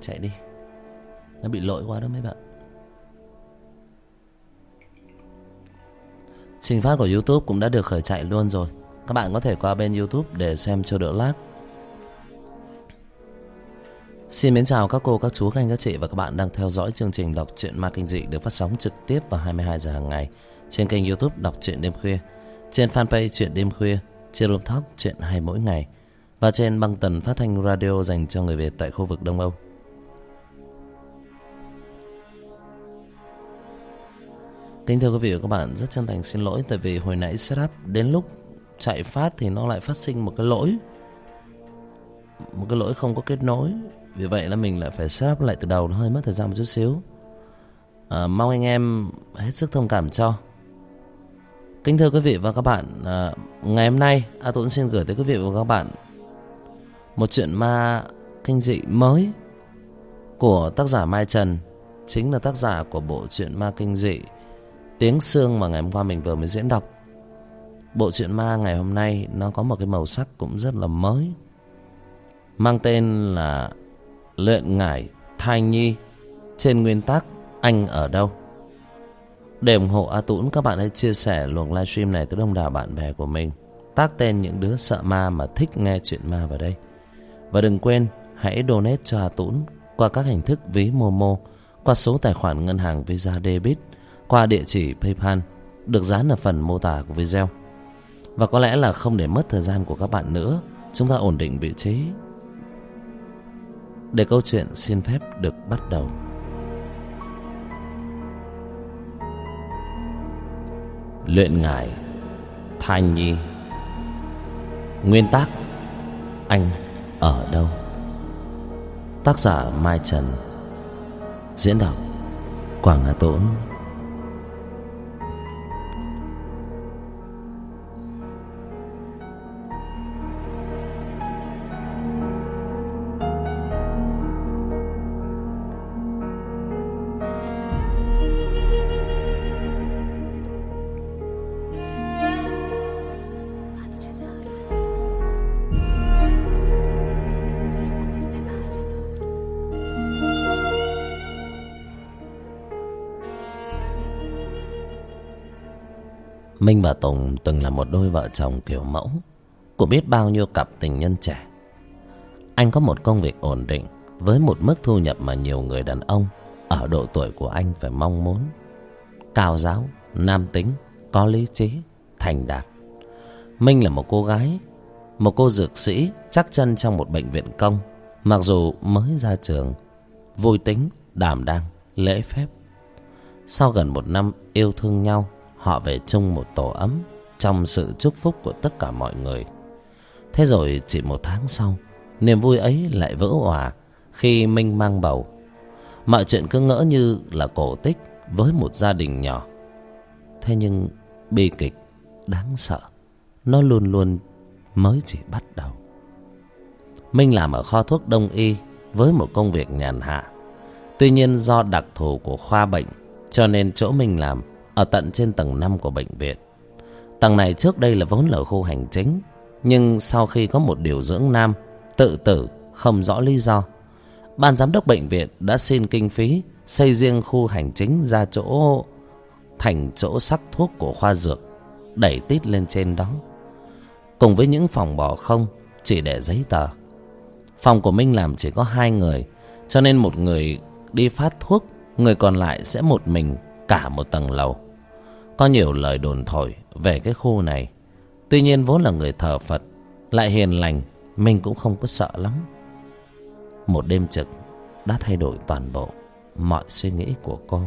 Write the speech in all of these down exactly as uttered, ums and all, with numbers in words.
chạy đi. Nó bị lỗi quá đó mấy bạn. Trình phát của YouTube cũng đã được khởi chạy luôn rồi. Các bạn có thể qua bên YouTube để xem cho đỡ lag. Xin mến chào các cô, các chú, các anh, các chị và các bạn đang theo dõi chương trình đọc truyện ma kinh dị được phát sóng trực tiếp vào hai mươi hai giờ hàng ngày trên kênh YouTube Đọc Truyện Đêm Khuya, trên fanpage Truyện Đêm Khuya, trên room talk Truyện Hay Mỗi Ngày và trên băng tần phát thanh radio dành cho người Việt tại khu vực Đông Âu. Kính thưa quý vị và các bạn, rất chân thành xin lỗi tại vì hồi nãy setup đến lúc chạy phát thì nó lại phát sinh một cái lỗi, một cái lỗi không có kết nối. Vì vậy là mình lại phải setup lại từ đầu, nó hơi mất thời gian một chút xíu. à, Mong anh em hết sức thông cảm cho. Kính thưa quý vị và các bạn, à, ngày hôm nay A Tuấn xin gửi tới quý vị và các bạn một chuyện ma kinh dị mới của tác giả Mai Trần, chính là tác giả của bộ truyện ma kinh dị Tiếng Sương mà ngày hôm qua mình vừa mới diễn đọc. Bộ truyện ma ngày hôm nay nó có một cái màu sắc cũng rất là mới, mang tên là Luyện Ngải Thai Nhi, trên nguyên tác Anh Ở Đâu. Để ủng hộ A Tuấn, các bạn hãy chia sẻ luồng livestream này tới đông đảo bạn bè của mình, tag tên những đứa sợ ma mà thích nghe chuyện ma vào đây. Và đừng quên hãy donate cho A Tuấn qua các hình thức ví Momo, qua số tài khoản ngân hàng Visa Debit, qua địa chỉ PayPal được dán ở phần mô tả của video. Và có lẽ là không để mất thời gian của các bạn nữa, chúng ta ổn định vị trí để câu chuyện xin phép được bắt đầu. Luyện Ngải Thai Nhi, nguyên tác Anh Ở Đâu, tác giả Mai Trần, diễn đọc Quảng Hà Tốn. Minh và Tùng từng là một đôi vợ chồng kiểu mẫu của biết bao nhiêu cặp tình nhân trẻ. Anh có một công việc ổn định với một mức thu nhập mà nhiều người đàn ông ở độ tuổi của anh phải mong muốn. Cao ráo, nam tính, có lý trí, thành đạt. Minh là một cô gái, một cô dược sĩ chắc chân trong một bệnh viện công. Mặc dù mới ra trường, vui tính, đảm đang, lễ phép. Sau gần một năm yêu thương nhau, họ về chung một tổ ấm trong sự chúc phúc của tất cả mọi người. Thế rồi chỉ một tháng sau, niềm vui ấy lại vỡ òa khi Minh mang bầu. Mọi chuyện cứ ngỡ như là cổ tích với một gia đình nhỏ. Thế nhưng bi kịch đáng sợ nó luôn luôn mới chỉ bắt đầu. Minh làm ở kho thuốc đông y với một công việc nhàn hạ. Tuy nhiên do đặc thù của khoa bệnh cho nên chỗ Minh làm ở tận trên tầng năm của bệnh viện. Tầng này trước đây là vốn là khu hành chính, nhưng sau khi có một điều dưỡng nam tự tử không rõ lý do, ban giám đốc bệnh viện đã xin kinh phí xây riêng khu hành chính ra chỗ thành chỗ sắc thuốc của khoa dược, đẩy tít lên trên đó, cùng với những phòng bỏ không chỉ để giấy tờ. Phòng của Minh làm chỉ có hai người, cho nên một người đi phát thuốc, người còn lại sẽ một mình cả một tầng lầu. Có nhiều lời đồn thổi về cái khu này. Tuy nhiên vốn là người thờ Phật, lại hiền lành, Minh cũng không có sợ lắm. Một đêm trực đã thay đổi toàn bộ mọi suy nghĩ của cô.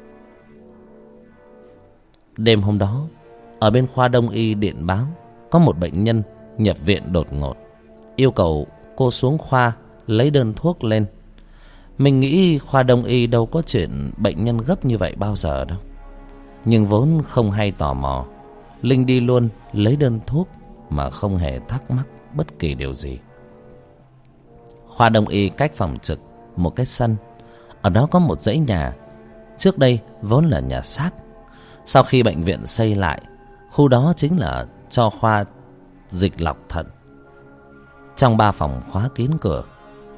Đêm hôm đó, ở bên khoa đông y điện báo có một bệnh nhân nhập viện đột ngột, yêu cầu cô xuống khoa lấy đơn thuốc lên. Mình nghĩ khoa đông y đâu có chuyện bệnh nhân gấp như vậy bao giờ đâu. Nhưng vốn không hay tò mò, Linh đi luôn lấy đơn thuốc mà không hề thắc mắc bất kỳ điều gì. Khoa đông y cách phòng trực một cái sân. Ở đó có một dãy nhà, trước đây vốn là nhà xác. Sau khi bệnh viện xây lại, khu đó chính là cho khoa dịch lọc thận. Trong ba phòng khóa kín cửa,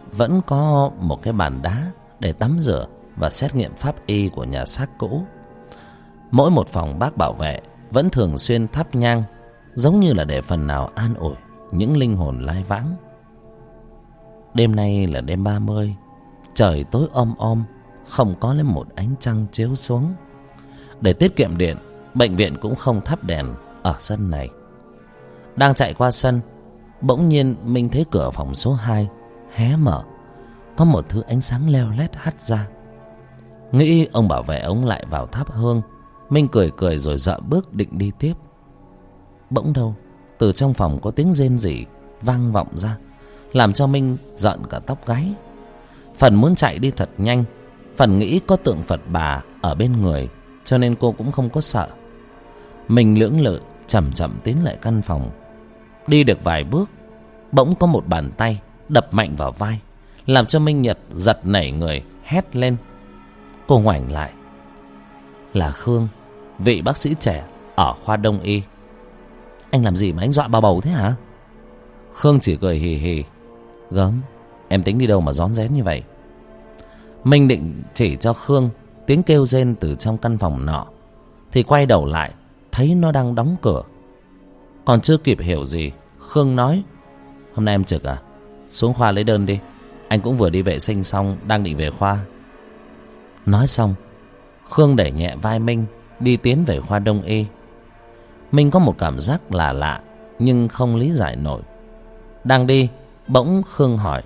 vẫn có một cái bàn đá để tắm rửa và xét nghiệm pháp y của nhà xác cũ. Mỗi một phòng bác bảo vệ vẫn thường xuyên thắp nhang, giống như là để phần nào an ủi những linh hồn lai vãng. Đêm nay là đêm ba mươi, trời tối om om, không có lấy một ánh trăng chiếu xuống. Để tiết kiệm điện, bệnh viện cũng không thắp đèn ở sân này. Đang chạy qua sân, bỗng nhiên Minh thấy cửa phòng số hai hé mở, có một thứ ánh sáng leo lét hắt ra. Nghĩ ông bảo vệ ông lại vào thắp hương, Minh cười cười rồi dợ bước định đi tiếp. Bỗng đâu từ trong phòng có tiếng rên rỉ vang vọng ra, làm cho Minh giận cả tóc gáy. Phần muốn chạy đi thật nhanh, phần nghĩ có tượng Phật bà ở bên người, cho nên cô cũng không có sợ. Mình lưỡng lự chậm chậm tiến lại căn phòng. Đi được vài bước, bỗng có một bàn tay đập mạnh vào vai, làm cho Minh Nhật giật nảy người hét lên. Cô ngoảnh lại, là Khương, vị bác sĩ trẻ ở khoa Đông y. Anh làm gì mà anh dọa bà bầu thế hả? Khương chỉ cười hì hì. Gớm, em tính đi đâu mà rón rén như vậy? Minh định chỉ cho Khương tiếng kêu rên từ trong căn phòng nọ, thì quay đầu lại thấy nó đang đóng cửa. Còn chưa kịp hiểu gì, Khương nói: Hôm nay em trực à? Xuống khoa lấy đơn đi. Anh cũng vừa đi vệ sinh xong, đang định về khoa. Nói xong, Khương đẩy nhẹ vai Minh, đi tiến về khoa Đông y. Minh có một cảm giác lạ lạ, nhưng không lý giải nổi. Đang đi, bỗng Khương hỏi: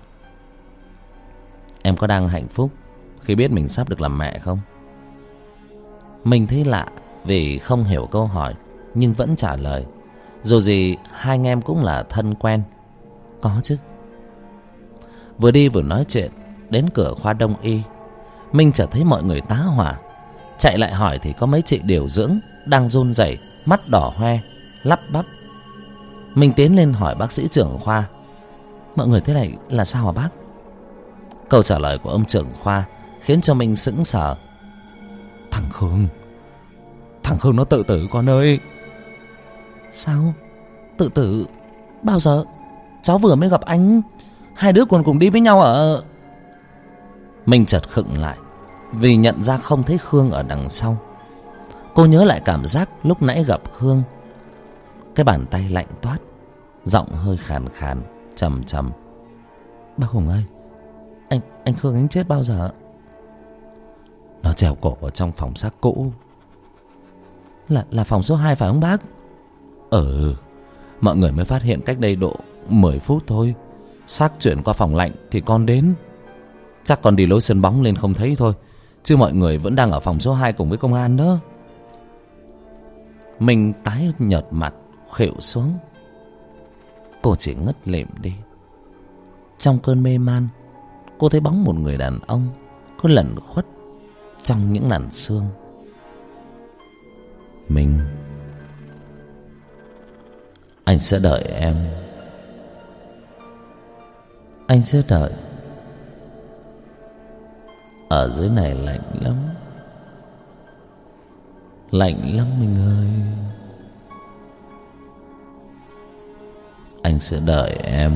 Em có đang hạnh phúc khi biết mình sắp được làm mẹ không? Mình thấy lạ vì không hiểu câu hỏi, nhưng vẫn trả lời. Dù gì hai anh em cũng là thân quen. Có chứ. Vừa đi vừa nói chuyện, đến cửa khoa Đông y, Minh chợt thấy mọi người tá hỏa. Chạy lại hỏi thì có mấy chị điều dưỡng đang run rẩy, mắt đỏ hoe, lắp bắp. Minh tiến lên hỏi bác sĩ trưởng khoa: Mọi người thế này là sao hả bác? Câu trả lời của ông trưởng khoa khiến cho Minh sững sờ. Thằng Khương Thằng Khương nó tự tử con ơi. Sao? Tự tử? Bao giờ? Cháu vừa mới gặp anh, hai đứa còn cùng đi với nhau ở... Minh chợt khựng lại vì nhận ra không thấy Khương ở đằng sau. Cô nhớ lại cảm giác lúc nãy gặp Khương. Cái bàn tay lạnh toát, giọng hơi khàn khàn, trầm trầm. Bác Hùng ơi, Anh anh Khương anh chết bao giờ? Nó treo cổ ở trong phòng xác cũ. Là là phòng số hai phải không bác? Ừ, mọi người mới phát hiện cách đây độ mười phút thôi. Xác chuyển qua phòng lạnh thì con đến. Chắc con đi lối sân bóng lên không thấy thôi, chứ mọi người vẫn đang ở phòng số hai cùng với công an đó. Mình tái nhợt mặt, khuỵu xuống. Cô chỉ ngất lịm đi. Trong cơn mê man, cô thấy bóng một người đàn ông cứ lẩn khuất trong những làn sương. Mình Anh sẽ đợi em. Anh sẽ đợi. Ở dưới này lạnh lắm. Lạnh lắm mình ơi. Anh sẽ đợi em.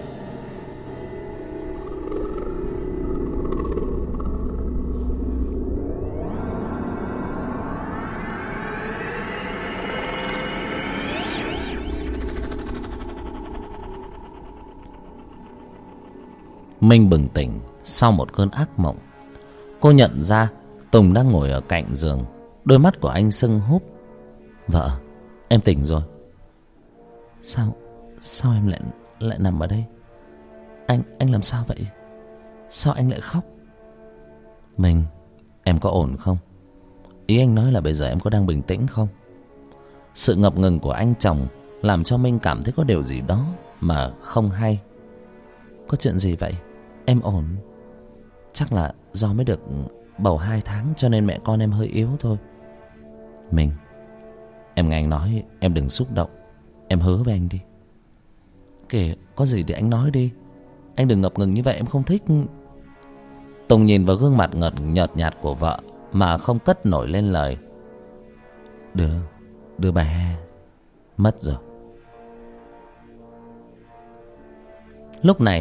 Minh bừng tỉnh sau một cơn ác mộng. Cô nhận ra Tùng đang ngồi ở cạnh giường, đôi mắt của anh sưng húp. Vợ, em tỉnh rồi. Sao Sao em lại lại nằm ở đây? Anh anh làm sao vậy? Sao anh lại khóc? Minh, em có ổn không? Ý anh nói là bây giờ em có đang bình tĩnh không? Sự ngập ngừng của anh chồng làm cho Minh cảm thấy có điều gì đó mà không hay. Có chuyện gì vậy? Em ổn. Chắc là do mới được bầu hai tháng cho nên mẹ con em hơi yếu thôi. Minh, em nghe anh nói, em đừng xúc động. Em hứa với anh đi. Kìa, có gì thì anh nói đi. Anh đừng ngập ngừng như vậy, em không thích. Tùng nhìn vào gương mặt ngợt nhợt nhạt của vợ mà không cất nổi lên lời. Đứa Đứa bé mất rồi. Lúc này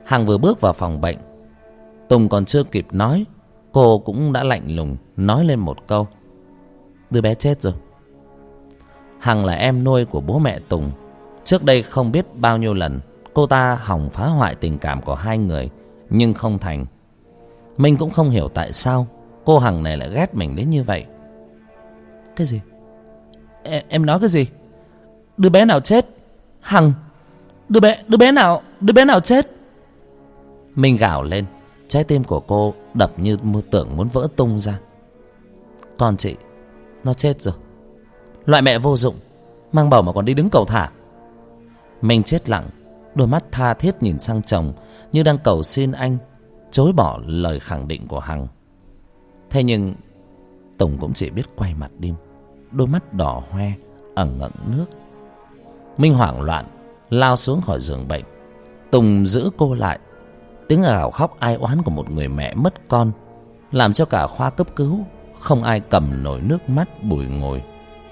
Hằng vừa bước vào phòng bệnh, Tùng còn chưa kịp nói, cô cũng đã lạnh lùng nói lên một câu: đứa bé chết rồi. Hằng là em nuôi của bố mẹ Tùng. Trước đây không biết bao nhiêu lần cô ta hòng phá hoại tình cảm của hai người, nhưng không thành. Minh cũng không hiểu tại sao cô Hằng này lại ghét mình đến như vậy. Cái gì? Em, em nói cái gì? Đứa bé nào chết? Hằng, đứa bé đứa bé nào đứa bé nào chết? Minh gào lên, trái tim của cô đập như tưởng muốn vỡ tung ra. Con chị, nó chết rồi. Loại mẹ vô dụng, mang bầu mà còn đi đứng cầu thả. Minh chết lặng, đôi mắt tha thiết nhìn sang chồng như đang cầu xin anh chối bỏ lời khẳng định của Hằng. Thế nhưng Tùng cũng chỉ biết quay mặt đi, đôi mắt đỏ hoe ẩn ngẩn nước. Minh hoảng loạn lao xuống khỏi giường bệnh. Tùng giữ cô lại. Tiếng gào khóc ai oán của một người mẹ mất con làm cho cả khoa cấp cứu không ai cầm nổi nước mắt bùi ngùi.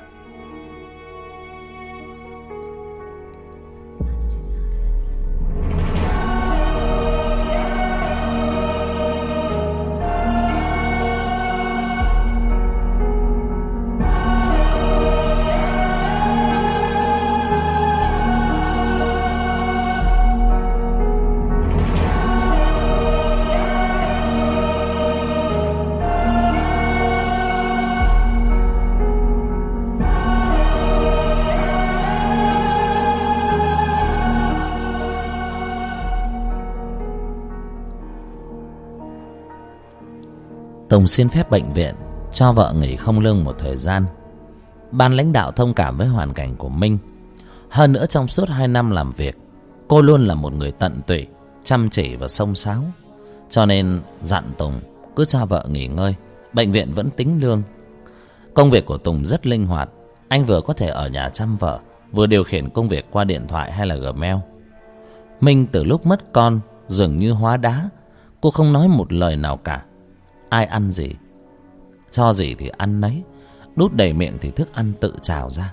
Tùng xin phép bệnh viện cho vợ nghỉ không lương một thời gian. Ban lãnh đạo thông cảm với hoàn cảnh của Minh. Hơn nữa trong suốt hai năm làm việc, cô luôn là một người tận tụy, chăm chỉ và xông xáo. Cho nên dặn Tùng cứ cho vợ nghỉ ngơi, bệnh viện vẫn tính lương. Công việc của Tùng rất linh hoạt. Anh vừa có thể ở nhà chăm vợ, vừa điều khiển công việc qua điện thoại hay là Gmail. Minh từ lúc mất con dường như hóa đá. Cô không nói một lời nào cả. Ai ăn gì, cho gì thì ăn nấy, đút đầy miệng thì thức ăn tự trào ra.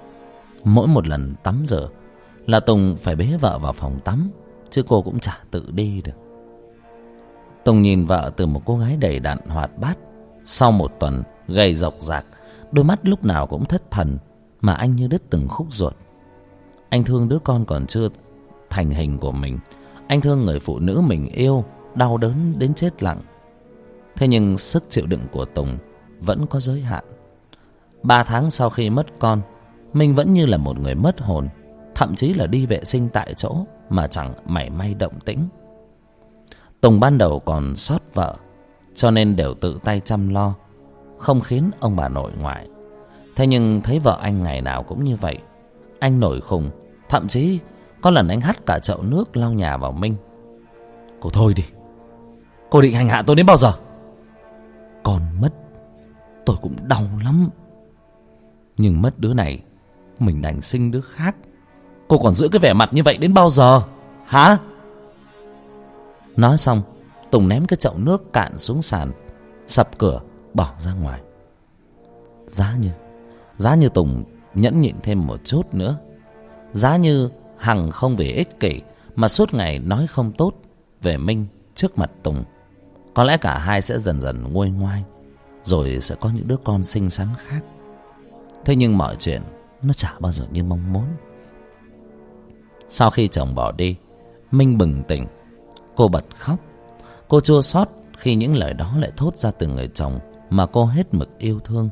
Mỗi một lần tắm rửa là Tùng phải bế vợ vào phòng tắm, chứ cô cũng chả tự đi được. Tùng nhìn vợ từ một cô gái đầy đặn hoạt bát, sau một tuần gầy rộc rạc, đôi mắt lúc nào cũng thất thần, mà anh như đứt từng khúc ruột. Anh thương đứa con còn chưa thành hình của mình. Anh thương người phụ nữ mình yêu, đau đớn đến chết lặng. Thế nhưng sức chịu đựng của Tùng vẫn có giới hạn. Ba tháng sau khi mất con, Minh vẫn như là một người mất hồn, thậm chí là đi vệ sinh tại chỗ mà chẳng mảy may động tĩnh. Tùng ban đầu còn xót vợ, cho nên đều tự tay chăm lo, không khiến ông bà nội ngoại. Thế nhưng thấy vợ anh ngày nào cũng như vậy, anh nổi khùng. Thậm chí có lần anh hắt cả chậu nước lau nhà vào Minh. Cô thôi đi, cô định hành hạ tôi đến bao giờ? Con mất tôi cũng đau lắm, nhưng mất đứa này mình đành sinh đứa khác. Cô còn giữ cái vẻ mặt như vậy đến bao giờ hả? Nói xong, Tùng ném cái chậu nước cạn xuống sàn, sập cửa bỏ ra ngoài. Giá như Giá như Tùng nhẫn nhịn thêm một chút nữa. Giá như Hằng không vì ích kỷ mà suốt ngày nói không tốt về Minh trước mặt Tùng, có lẽ cả hai sẽ dần dần nguôi ngoai, rồi sẽ có những đứa con xinh xắn khác. Thế nhưng mọi chuyện nó chả bao giờ như mong muốn. Sau khi chồng bỏ đi, Minh bừng tỉnh. Cô bật khóc. Cô chua xót khi những lời đó lại thốt ra từ người chồng mà cô hết mực yêu thương.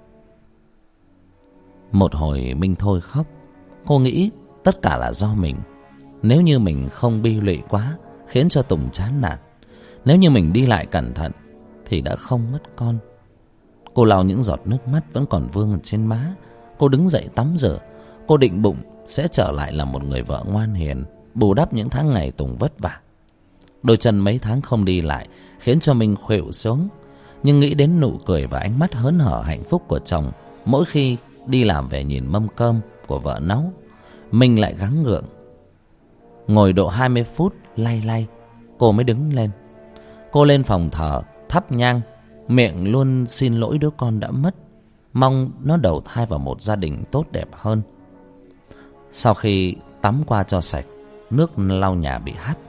Một hồi Minh thôi khóc. Cô nghĩ tất cả là do mình. Nếu như mình không bi lụy quá khiến cho Tùng chán nản, nếu như mình đi lại cẩn thận thì đã không mất con. Cô lau những giọt nước mắt vẫn còn vương ở trên má. Cô đứng dậy tắm rửa. Cô định bụng sẽ trở lại là một người vợ ngoan hiền, bù đắp những tháng ngày Tùng vất vả. Đôi chân mấy tháng không đi lại khiến cho Minh khuỵu xuống. Nhưng nghĩ đến nụ cười và ánh mắt hớn hở hạnh phúc của chồng mỗi khi đi làm về nhìn mâm cơm của vợ nấu, Minh lại gắng gượng. Ngồi độ hai mươi phút lay lay, cô mới đứng lên. Cô lên phòng thờ thắp nhang, miệng luôn xin lỗi đứa con đã mất, mong nó đầu thai vào một gia đình tốt đẹp hơn. Sau khi tắm qua cho sạch, nước lau nhà bị hắt,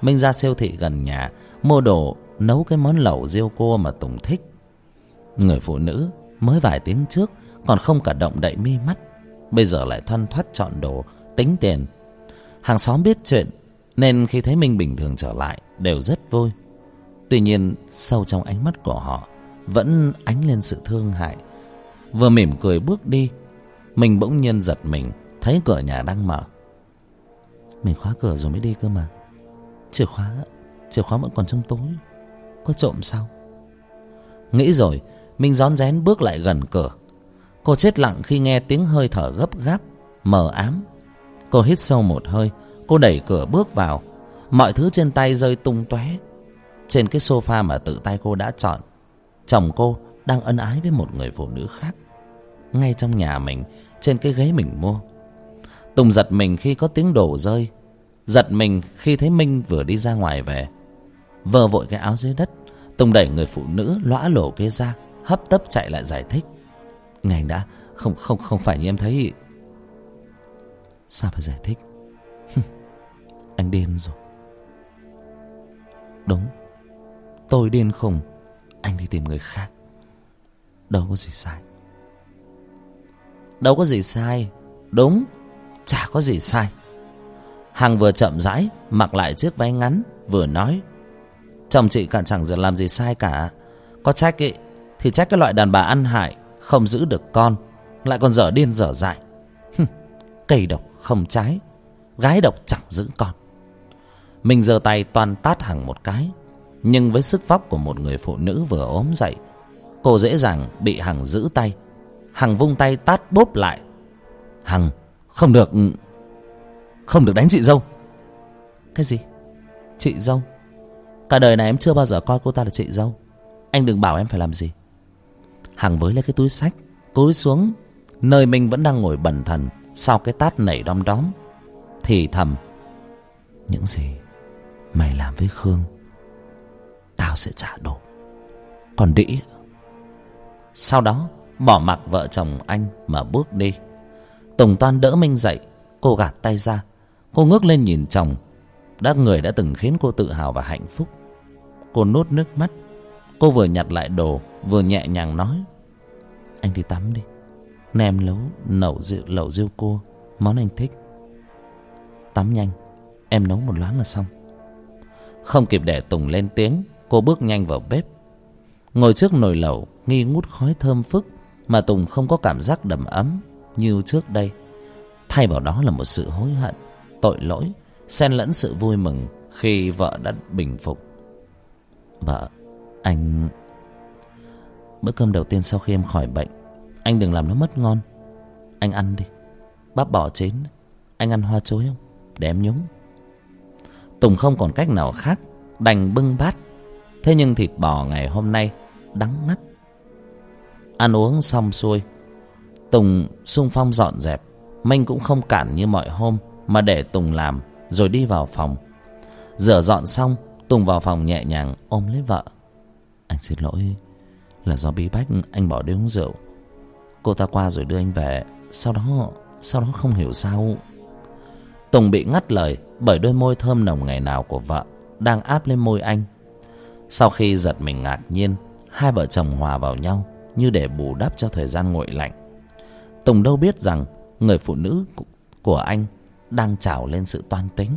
Minh ra siêu thị gần nhà mua đồ nấu cái món lẩu riêu cua mà Tùng thích. Người phụ nữ mới vài tiếng trước còn không cả động đậy mi mắt, bây giờ lại thoăn thoắt chọn đồ, tính tiền. Hàng xóm biết chuyện nên khi thấy Minh bình thường trở lại đều rất vui. Tuy nhiên sâu trong ánh mắt của họ vẫn ánh lên sự thương hại. Vừa mỉm cười bước đi, mình bỗng nhiên giật mình thấy cửa nhà đang mở. Mình khóa cửa rồi mới đi cơ mà. Chìa khóa Chìa khóa vẫn còn trong túi, có trộm sao? Nghĩ rồi Minh rón rén bước lại gần cửa. Cô chết lặng khi nghe tiếng hơi thở gấp gáp, mờ ám. Cô hít sâu một hơi, cô đẩy cửa bước vào. Mọi thứ trên tay rơi tung tóe. Trên cái sofa mà tự tay cô đã chọn, chồng cô đang ân ái với một người phụ nữ khác, ngay trong nhà mình, trên cái ghế mình mua. Tùng giật mình khi có tiếng đổ rơi, giật mình khi thấy Minh vừa đi ra ngoài về. Vơ vội cái áo dưới đất, Tùng đẩy người phụ nữ lõa lổ kia ra, hấp tấp chạy lại giải thích. Ngày đã, không không không phải như em thấy. Sao phải giải thích? Anh điên rồi. Đúng, tôi điên khùng. Anh đi tìm người khác. Đâu có gì sai. Đâu có gì sai. Đúng, chả có gì sai. Hằng vừa chậm rãi mặc lại chiếc váy ngắn, vừa nói. Chồng chị cả chẳng giờ làm gì sai cả. Có trách ý, thì trách cái loại đàn bà ăn hại, không giữ được con, lại còn dở điên dở dại. Cây độc không trái, gái độc chẳng giữ con. Mình giơ tay toan tát Hằng một cái, nhưng với sức vóc của một người phụ nữ vừa ốm dậy, cô dễ dàng bị Hằng giữ tay. Hằng vung tay tát bốp lại. Hằng, không được, không được đánh chị dâu. Cái gì? Chị dâu? Cả đời này em chưa bao giờ coi cô ta là chị dâu. Anh đừng bảo em phải làm gì. Hằng với lấy cái túi xách, cúi xuống nơi mình vẫn đang ngồi bần thần sau cái tát nảy đom đóm, thì thầm. Những gì mày làm với Khương, tao sẽ trả đổ. Còn đĩ. Sau đó bỏ mặc vợ chồng anh mà bước đi. Tùng toan đỡ Minh dậy, cô gạt tay ra. Cô ngước lên nhìn chồng, đã người đã từng khiến cô tự hào và hạnh phúc. Cô nuốt nước mắt. Cô vừa nhặt lại đồ vừa nhẹ nhàng nói. Anh đi tắm đi, nem nấu nấu rượu lẩu riêu cua, món anh thích. Tắm nhanh, em nấu một loáng là xong. Không kịp để Tùng lên tiếng, cô bước nhanh vào bếp. Ngồi trước nồi lẩu nghi ngút khói thơm phức, mà Tùng không có cảm giác đầm ấm như trước đây. Thay vào đó là một sự hối hận, tội lỗi, xen lẫn sự vui mừng khi vợ đã bình phục. Vợ, anh... Bữa cơm đầu tiên sau khi em khỏi bệnh, anh đừng làm nó mất ngon. Anh ăn đi. Bắp bò chín, anh ăn hoa chối không? Để em nhúng. Tùng không còn cách nào khác, đành bưng bát. Thế nhưng thịt bò ngày hôm nay đắng ngắt. Ăn uống xong xuôi, Tùng xung phong dọn dẹp. Minh cũng không cản như mọi hôm, mà để Tùng làm rồi đi vào phòng. Rửa dọn xong, Tùng vào phòng nhẹ nhàng ôm lấy vợ. Anh xin lỗi, là do bí bách anh bỏ đi uống rượu. Cô ta qua rồi đưa anh về. Sau đó Sau đó không hiểu sao. Tùng bị ngắt lời bởi đôi môi thơm nồng ngày nào của vợ đang áp lên môi anh. Sau khi giật mình ngạc nhiên, hai vợ chồng hòa vào nhau như để bù đắp cho thời gian nguội lạnh. Tùng đâu biết rằng người phụ nữ của anh đang trào lên sự toan tính.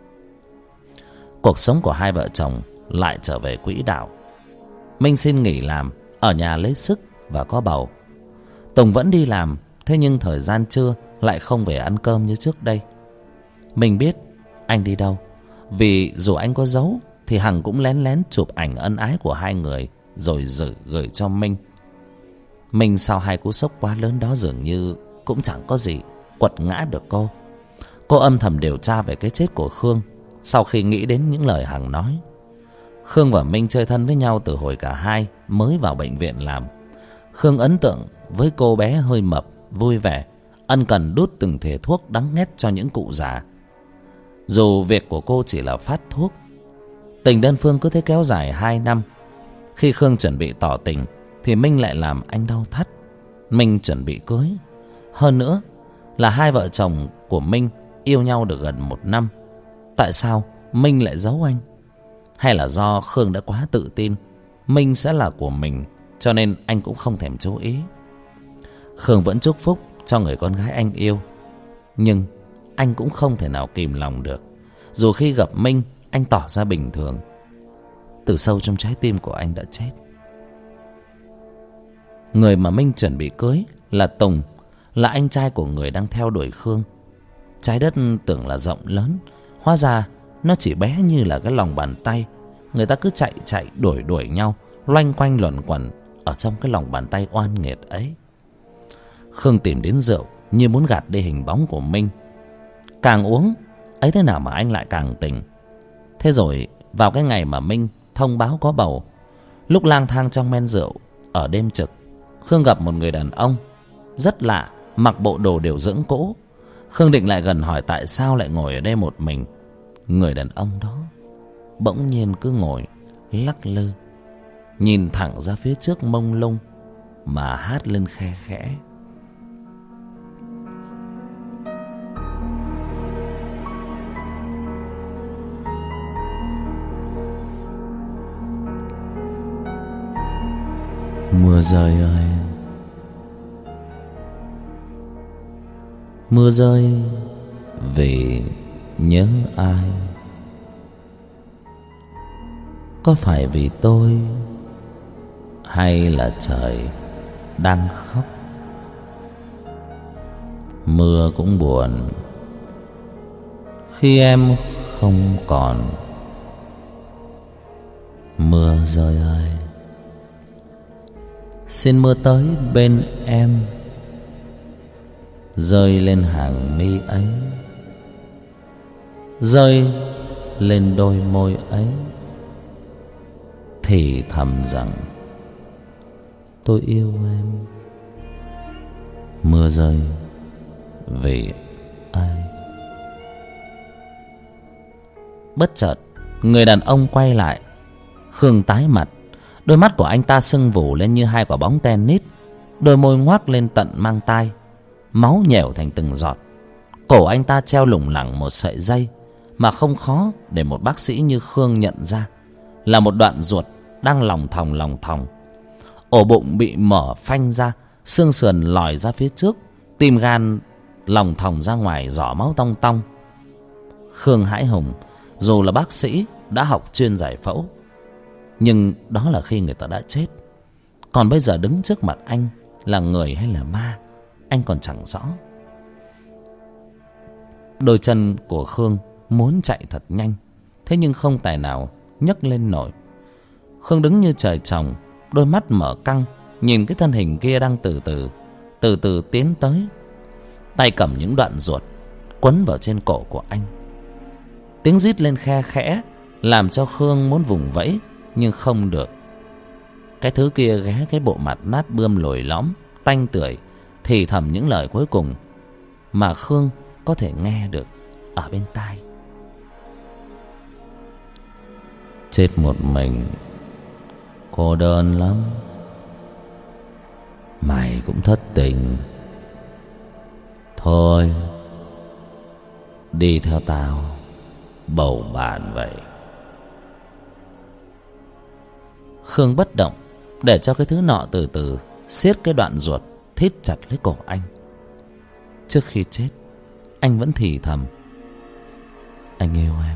Cuộc sống của hai vợ chồng lại trở về quỹ đạo. Minh xin nghỉ làm, ở nhà lấy sức và có bầu. Tùng vẫn đi làm, thế nhưng thời gian trưa lại không về ăn cơm như trước đây. Mình biết anh đi đâu, vì dù anh có giấu thì Hằng cũng lén lén chụp ảnh ân ái của hai người rồi gửi, gửi cho Minh. Minh sau hai cú sốc quá lớn đó dường như cũng chẳng có gì quật ngã được cô. Cô âm thầm điều tra về cái chết của Khương. Sau khi nghĩ đến những lời Hằng nói, Khương và Minh chơi thân với nhau từ hồi cả hai mới vào bệnh viện làm. Khương ấn tượng với cô bé hơi mập, vui vẻ, ân cần đút từng thìa thuốc đắng nghét cho những cụ già. Dù việc của cô chỉ là phát thuốc. Tình đơn phương cứ thế kéo dài hai năm. Khi Khương chuẩn bị tỏ tình thì Minh lại làm anh đau thắt. Minh chuẩn bị cưới. Hơn nữa là hai vợ chồng của Minh yêu nhau được gần một năm. Tại sao Minh lại giấu anh? Hay là do Khương đã quá tự tin Minh sẽ là của mình, cho nên anh cũng không thèm chú ý? Khương vẫn chúc phúc cho người con gái anh yêu, nhưng anh cũng không thể nào kìm lòng được. Dù khi gặp Minh, anh tỏ ra bình thường, từ sâu trong trái tim của anh đã chết. Người mà Minh chuẩn bị cưới là Tùng, là anh trai của người đang theo đuổi Khương. Trái đất tưởng là rộng lớn, hóa ra nó chỉ bé như là cái lòng bàn tay. Người ta cứ chạy chạy đuổi đuổi nhau, loanh quanh luẩn quẩn ở trong cái lòng bàn tay oan nghiệt ấy. Khương tìm đến rượu như muốn gạt đi hình bóng của Minh. Càng uống ấy thế nào mà anh lại càng tỉnh. Thế rồi vào cái ngày mà Minh thông báo có bầu, lúc lang thang trong men rượu ở đêm trực, Khương gặp một người đàn ông rất lạ, mặc bộ đồ điều dưỡng cũ. Khương định lại gần hỏi tại sao lại ngồi ở đây một mình. Người đàn ông đó bỗng nhiên cứ ngồi lắc lư, nhìn thẳng ra phía trước mông lung mà hát lên khe khẽ. Mưa rơi ơi, mưa rơi vì nhớ ai? Có phải vì tôi hay là trời đang khóc? Mưa cũng buồn khi em không còn. Mưa rơi ơi, xin mưa tới bên em, rơi lên hàng mi ấy, rơi lên đôi môi ấy, thì thầm rằng tôi yêu em. Mưa rơi vì ai? Bất chợt người đàn ông quay lại. Khương tái mặt, đôi mắt của anh ta sưng vù lên như hai quả bóng tennis, đôi môi ngoác lên tận mang tai, máu nhèo thành từng giọt. Cổ anh ta treo lủng lẳng một sợi dây mà không khó để một bác sĩ như Khương nhận ra là một đoạn ruột đang lòng thòng lòng thòng. Ổ bụng bị mở phanh ra, xương sườn lòi ra phía trước, tim gan lòng thòng ra ngoài, giỏ máu tong tong. Khương hãi hùng, dù là bác sĩ đã học chuyên giải phẫu, nhưng đó là khi người ta đã chết. Còn bây giờ đứng trước mặt anh là người hay là ma, anh còn chẳng rõ. Đôi chân của Khương muốn chạy thật nhanh, thế nhưng không tài nào nhấc lên nổi. Khương đứng như trời trồng, đôi mắt mở căng, nhìn cái thân hình kia đang từ từ Từ từ tiến tới, tay cầm những đoạn ruột quấn vào trên cổ của anh. Tiếng rít lên khe khẽ làm cho Khương muốn vùng vẫy, nhưng không được. Cái thứ kia ghé cái bộ mặt nát bươm lồi lõm tanh tưởi, thì thầm những lời cuối cùng mà Khương có thể nghe được ở bên tai. Chết một mình cô đơn lắm, mày cũng thất tình. Thôi đi theo tao bầu bạn vậy. Khương bất động, để cho cái thứ nọ từ từ siết cái đoạn ruột thít chặt lấy cổ anh. Trước khi chết, anh vẫn thì thầm: anh yêu em.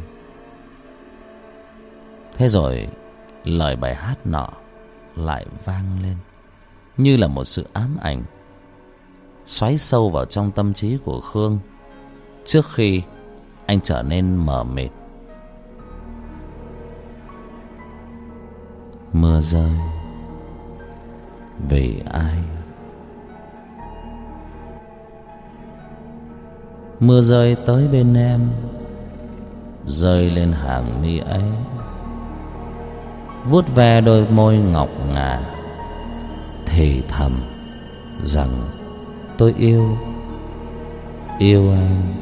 Thế rồi lời bài hát nọ lại vang lên như là một sự ám ảnh, xoáy sâu vào trong tâm trí của Khương trước khi anh trở nên mờ mịt. Mưa rơi vì ai? Mưa rơi tới bên em, rơi lên hàng mi ấy, vuốt ve đôi môi ngọc ngà, thì thầm rằng tôi yêu, yêu em.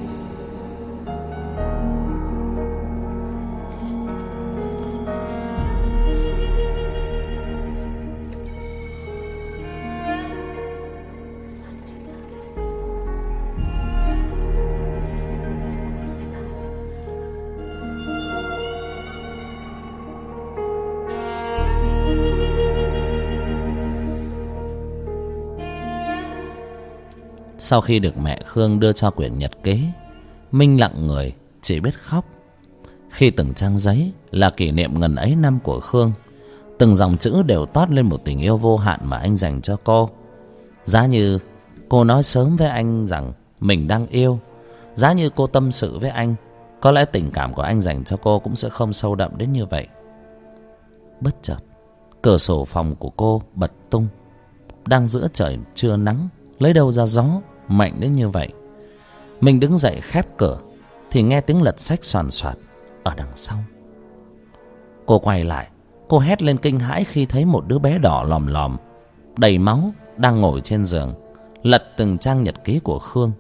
Sau khi được mẹ Khương đưa cho quyển nhật ký, Minh lặng người chỉ biết khóc. Khi từng trang giấy là kỷ niệm ngần ấy năm của Khương, từng dòng chữ đều toát lên một tình yêu vô hạn mà anh dành cho cô. Giá như cô nói sớm với anh rằng mình đang yêu, giá như cô tâm sự với anh, có lẽ tình cảm của anh dành cho cô cũng sẽ không sâu đậm đến như vậy. Bất chợt, cửa sổ phòng của cô bật tung. Đang giữa trời trưa nắng, lấy đâu ra gió mạnh đến như vậy. Mình đứng dậy khép cửa thì nghe tiếng lật sách xoàn xoạt ở đằng sau. Cô quay lại, cô hét lên kinh hãi khi thấy một đứa bé đỏ lòm lòm, đầy máu, đang ngồi trên giường, lật từng trang nhật ký của Khương.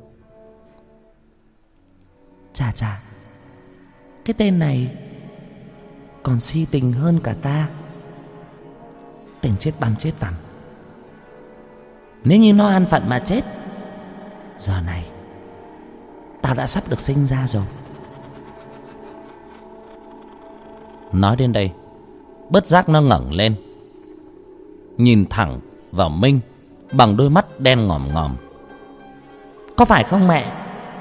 Chà chà, cái tên này còn si tình hơn cả ta. Tên chết băm chết tằm. Nếu như nó an phận mà chết, giờ này tao đã sắp được sinh ra rồi. Nói đến đây, bất giác nó ngẩng lên, nhìn thẳng vào Minh bằng đôi mắt đen ngòm ngòm. Có phải không mẹ?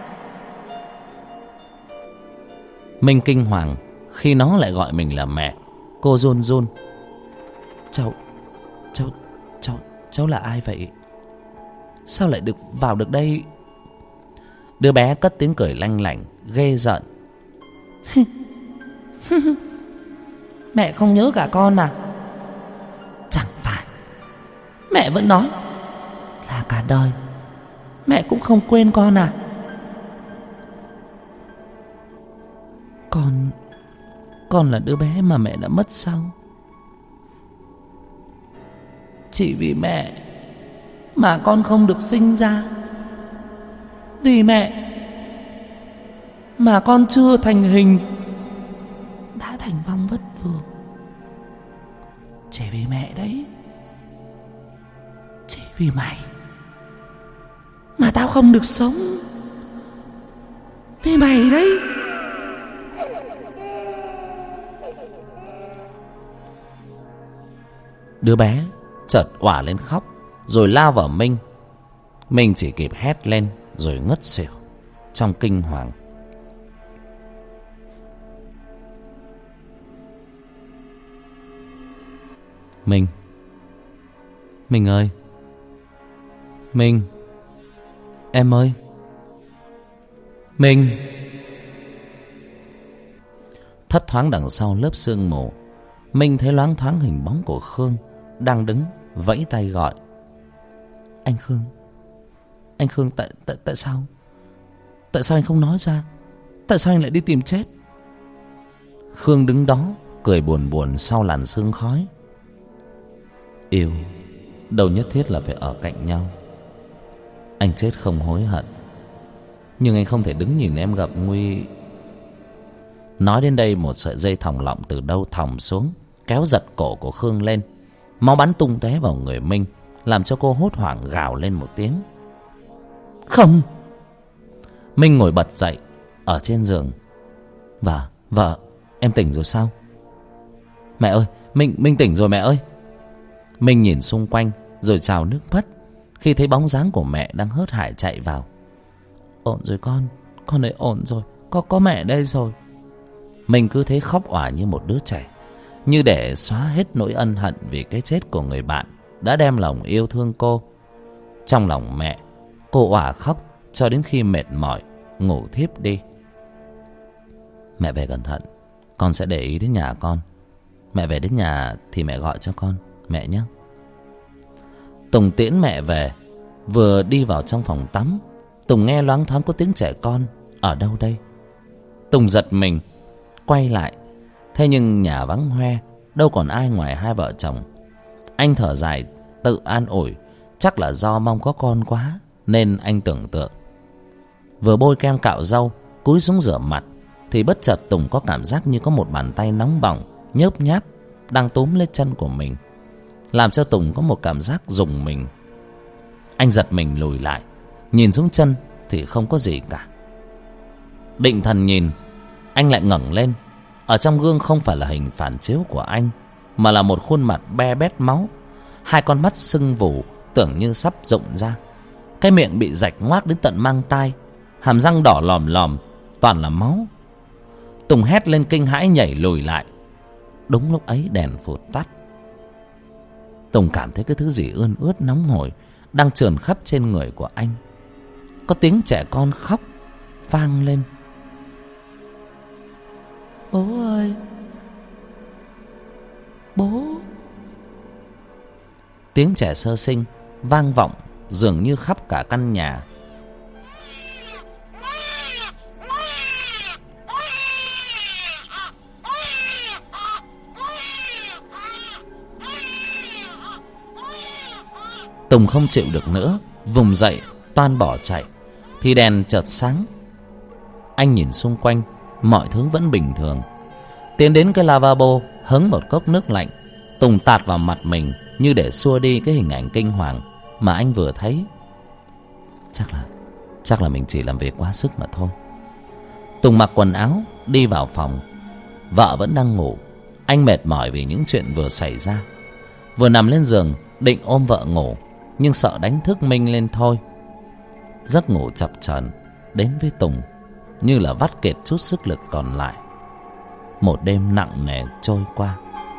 Minh kinh hoàng khi nó lại gọi mình là mẹ. Cô run run. Cháu, cháu, cháu, cháu là ai vậy? Sao lại được vào được đây? Đứa bé cất tiếng cười lanh lảnh, ghê rợn. Mẹ không nhớ cả con à? Chẳng phải. Mẹ vẫn nói là cả đời mẹ cũng không quên con à? Con Con là đứa bé mà mẹ đã mất sao? Chỉ vì mẹ mà con không được sinh ra. Vì mẹ mà con chưa thành hình, đã thành vong vất vưởng. Chỉ vì mẹ đấy. Chỉ vì mày mà tao không được sống. Vì mày đấy. Đứa bé chợt òa lên khóc, rồi lao vào Minh. Minh chỉ kịp hét lên rồi ngất xỉu trong kinh hoàng. Minh, Minh ơi, Minh, em ơi, Minh. Thấp thoáng đằng sau lớp sương mù, Minh thấy loáng thoáng hình bóng của Khương đang đứng vẫy tay gọi. Anh Khương, anh Khương, tại tại tại sao? Tại sao anh không nói ra? Tại sao anh lại đi tìm chết? Khương đứng đó cười buồn buồn sau làn sương khói. Yêu đâu nhất thiết là phải ở cạnh nhau. Anh chết không hối hận, nhưng anh không thể đứng nhìn em gặp nguy. Nói đến đây, một sợi dây thòng lọng từ đâu thòng xuống, kéo giật cổ của Khương lên. Máu bắn tung tóe vào người Minh, làm cho cô hốt hoảng gào lên một tiếng. Không! Minh ngồi bật dậy ở trên giường. Vợ, vợ, em tỉnh rồi sao? Mẹ ơi, Minh, Minh tỉnh rồi mẹ ơi. Minh nhìn xung quanh rồi trào nước mắt khi thấy bóng dáng của mẹ đang hớt hải chạy vào. Ổn rồi con, con ấy ổn rồi, có có mẹ đây rồi. Minh cứ thế khóc òa như một đứa trẻ, như để xóa hết nỗi ân hận vì cái chết của người bạn đã đem lòng yêu thương cô. Trong lòng mẹ, cô òa khóc cho đến khi mệt mỏi ngủ thiếp đi. Mẹ về cẩn thận, con sẽ để ý đến nhà con. Mẹ về đến nhà thì mẹ gọi cho con, mẹ nhé. Tùng tiễn mẹ về, vừa đi vào trong phòng tắm, Tùng nghe loáng thoáng có tiếng trẻ con. Ở đâu đây? Tùng giật mình quay lại, thế nhưng nhà vắng hoe, đâu còn ai ngoài hai vợ chồng. Anh thở dài tự an ủi, chắc là do mong có con quá nên anh tưởng tượng. Vừa bôi kem cạo râu, cúi xuống rửa mặt thì bất chợt Tùng có cảm giác như có một bàn tay nóng bỏng nhớp nháp đang túm lấy chân của mình, làm cho Tùng có một cảm giác rùng mình. Anh giật mình lùi lại, nhìn xuống chân thì không có gì cả. Định thần nhìn, anh lại ngẩng lên. Ở trong gương không phải là hình phản chiếu của anh, mà là một khuôn mặt be bét máu, hai con mắt sưng vù tưởng như sắp rụng ra. Cái miệng bị rạch ngoác đến tận mang tai, hàm răng đỏ lòm lòm, toàn là máu. Tùng hét lên kinh hãi nhảy lùi lại. Đúng lúc ấy đèn phụt tắt. Tùng cảm thấy cái thứ gì ươn ướt nóng hổi đang trườn khắp trên người của anh. Có tiếng trẻ con khóc vang lên. Bố ơi, bố. Tiếng trẻ sơ sinh vang vọng dường như khắp cả căn nhà. Tùng không chịu được nữa, vùng dậy toan bỏ chạy thì đèn chợt sáng. Anh nhìn xung quanh, mọi thứ vẫn bình thường. Tiến đến cái lavabo hứng một cốc nước lạnh. Tùng tạt vào mặt mình như để xua đi cái hình ảnh kinh hoàng mà anh vừa thấy. Chắc là Chắc là mình chỉ làm việc quá sức mà thôi. Tùng mặc quần áo đi vào phòng. Vợ vẫn đang ngủ. Anh mệt mỏi vì những chuyện vừa xảy ra. Vừa nằm lên giường định ôm vợ ngủ, nhưng sợ đánh thức Minh lên thôi. Giấc ngủ chập chờn đến với Tùng như là vắt kiệt chút sức lực còn lại. Một đêm nặng nề trôi qua.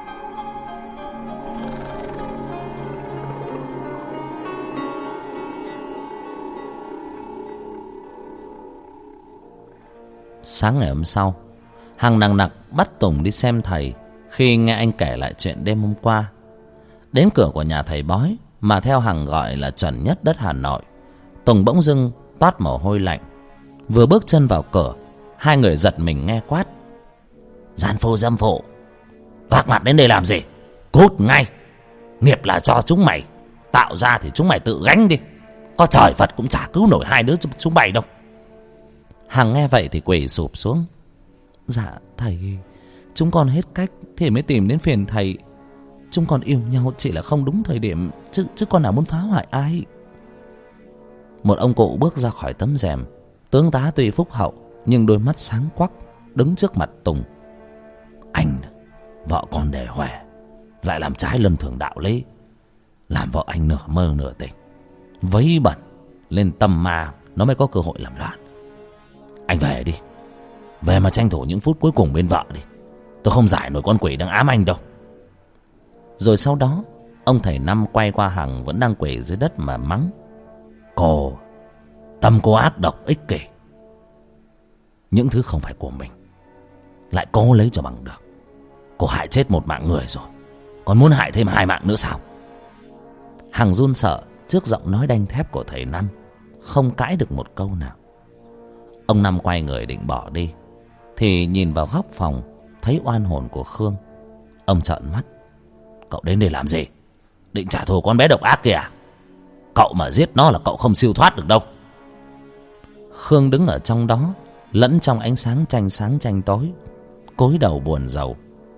Sáng ngày hôm sau, Hằng nằng nặc bắt Tùng đi xem thầy khi nghe anh kể lại chuyện đêm hôm qua. Đến cửa của nhà thầy bói mà theo Hằng gọi là chuẩn nhất đất Hà Nội, Tùng bỗng dưng toát mồ hôi lạnh. Vừa bước chân vào cửa, hai người giật mình nghe quát: Gian phu dâm phụ, vác mặt đến đây làm gì? Cút ngay! Nghiệp là cho chúng mày tạo ra thì chúng mày tự gánh đi. Có trời Phật cũng chả cứu nổi hai đứa chúng mày đâu. Hằng nghe vậy thì quỳ sụp xuống. Dạ thầy, chúng con hết cách thì mới tìm đến phiền thầy. Chúng con yêu nhau chỉ là không đúng thời điểm, chứ chứ con nào muốn phá hoại ai. Một ông cụ bước ra khỏi tấm rèm. Tướng tá tuy phúc hậu nhưng đôi mắt sáng quắc, đứng trước mặt Tùng. Anh, vợ con đề hòe, lại làm trái luân thường đạo lý, làm vợ anh nửa mơ nửa tỉnh, vấy bẩn lên tâm ma, nó mới có cơ hội làm loạn. Anh về đi, về mà tranh thủ những phút cuối cùng bên vợ đi. Tôi không giải nổi con quỷ đang ám anh đâu. Rồi sau đó, ông thầy Năm quay qua Hằng vẫn đang quỳ dưới đất mà mắng: Cô, tâm cô ác độc ích kỷ, những thứ không phải của mình lại cố lấy cho bằng được. Cô hại chết một mạng người rồi, còn muốn hại thêm hai mạng nữa sao? Hằng run sợ trước giọng nói đanh thép của thầy Năm, không cãi được một câu nào. Ông Năm quay người định bỏ đi thì nhìn vào góc phòng, thấy oan hồn của Khương. Ông trợn mắt: Cậu đến đây làm gì? Định trả thù con bé độc ác kìa? Cậu mà giết nó là cậu không siêu thoát được đâu. Khương đứng ở trong đó, lẫn trong ánh sáng tranh sáng tranh tối, cúi đầu buồn rầu: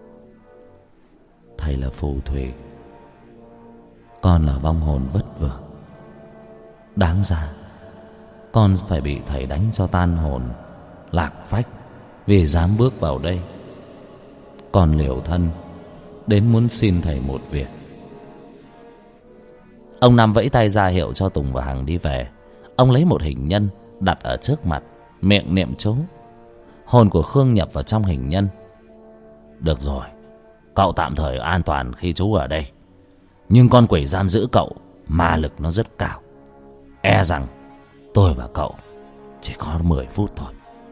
Thầy là phù thủy, con là vong hồn vất vưởng. Đáng ra con phải bị thầy đánh cho tan hồn lạc phách vì dám bước vào đây. Con liều thân đến muốn xin thầy một việc. Ông Năm vẫy tay ra hiệu cho Tùng và Hằng đi về. Ông lấy một hình nhân đặt ở trước mặt, miệng niệm chú. Hồn của Khương nhập vào trong hình nhân. Được rồi, cậu tạm thời an toàn khi chú ở đây, nhưng con quỷ giam giữ cậu ma lực nó rất cao. E rằng tôi và cậu chỉ có mười phút thôi.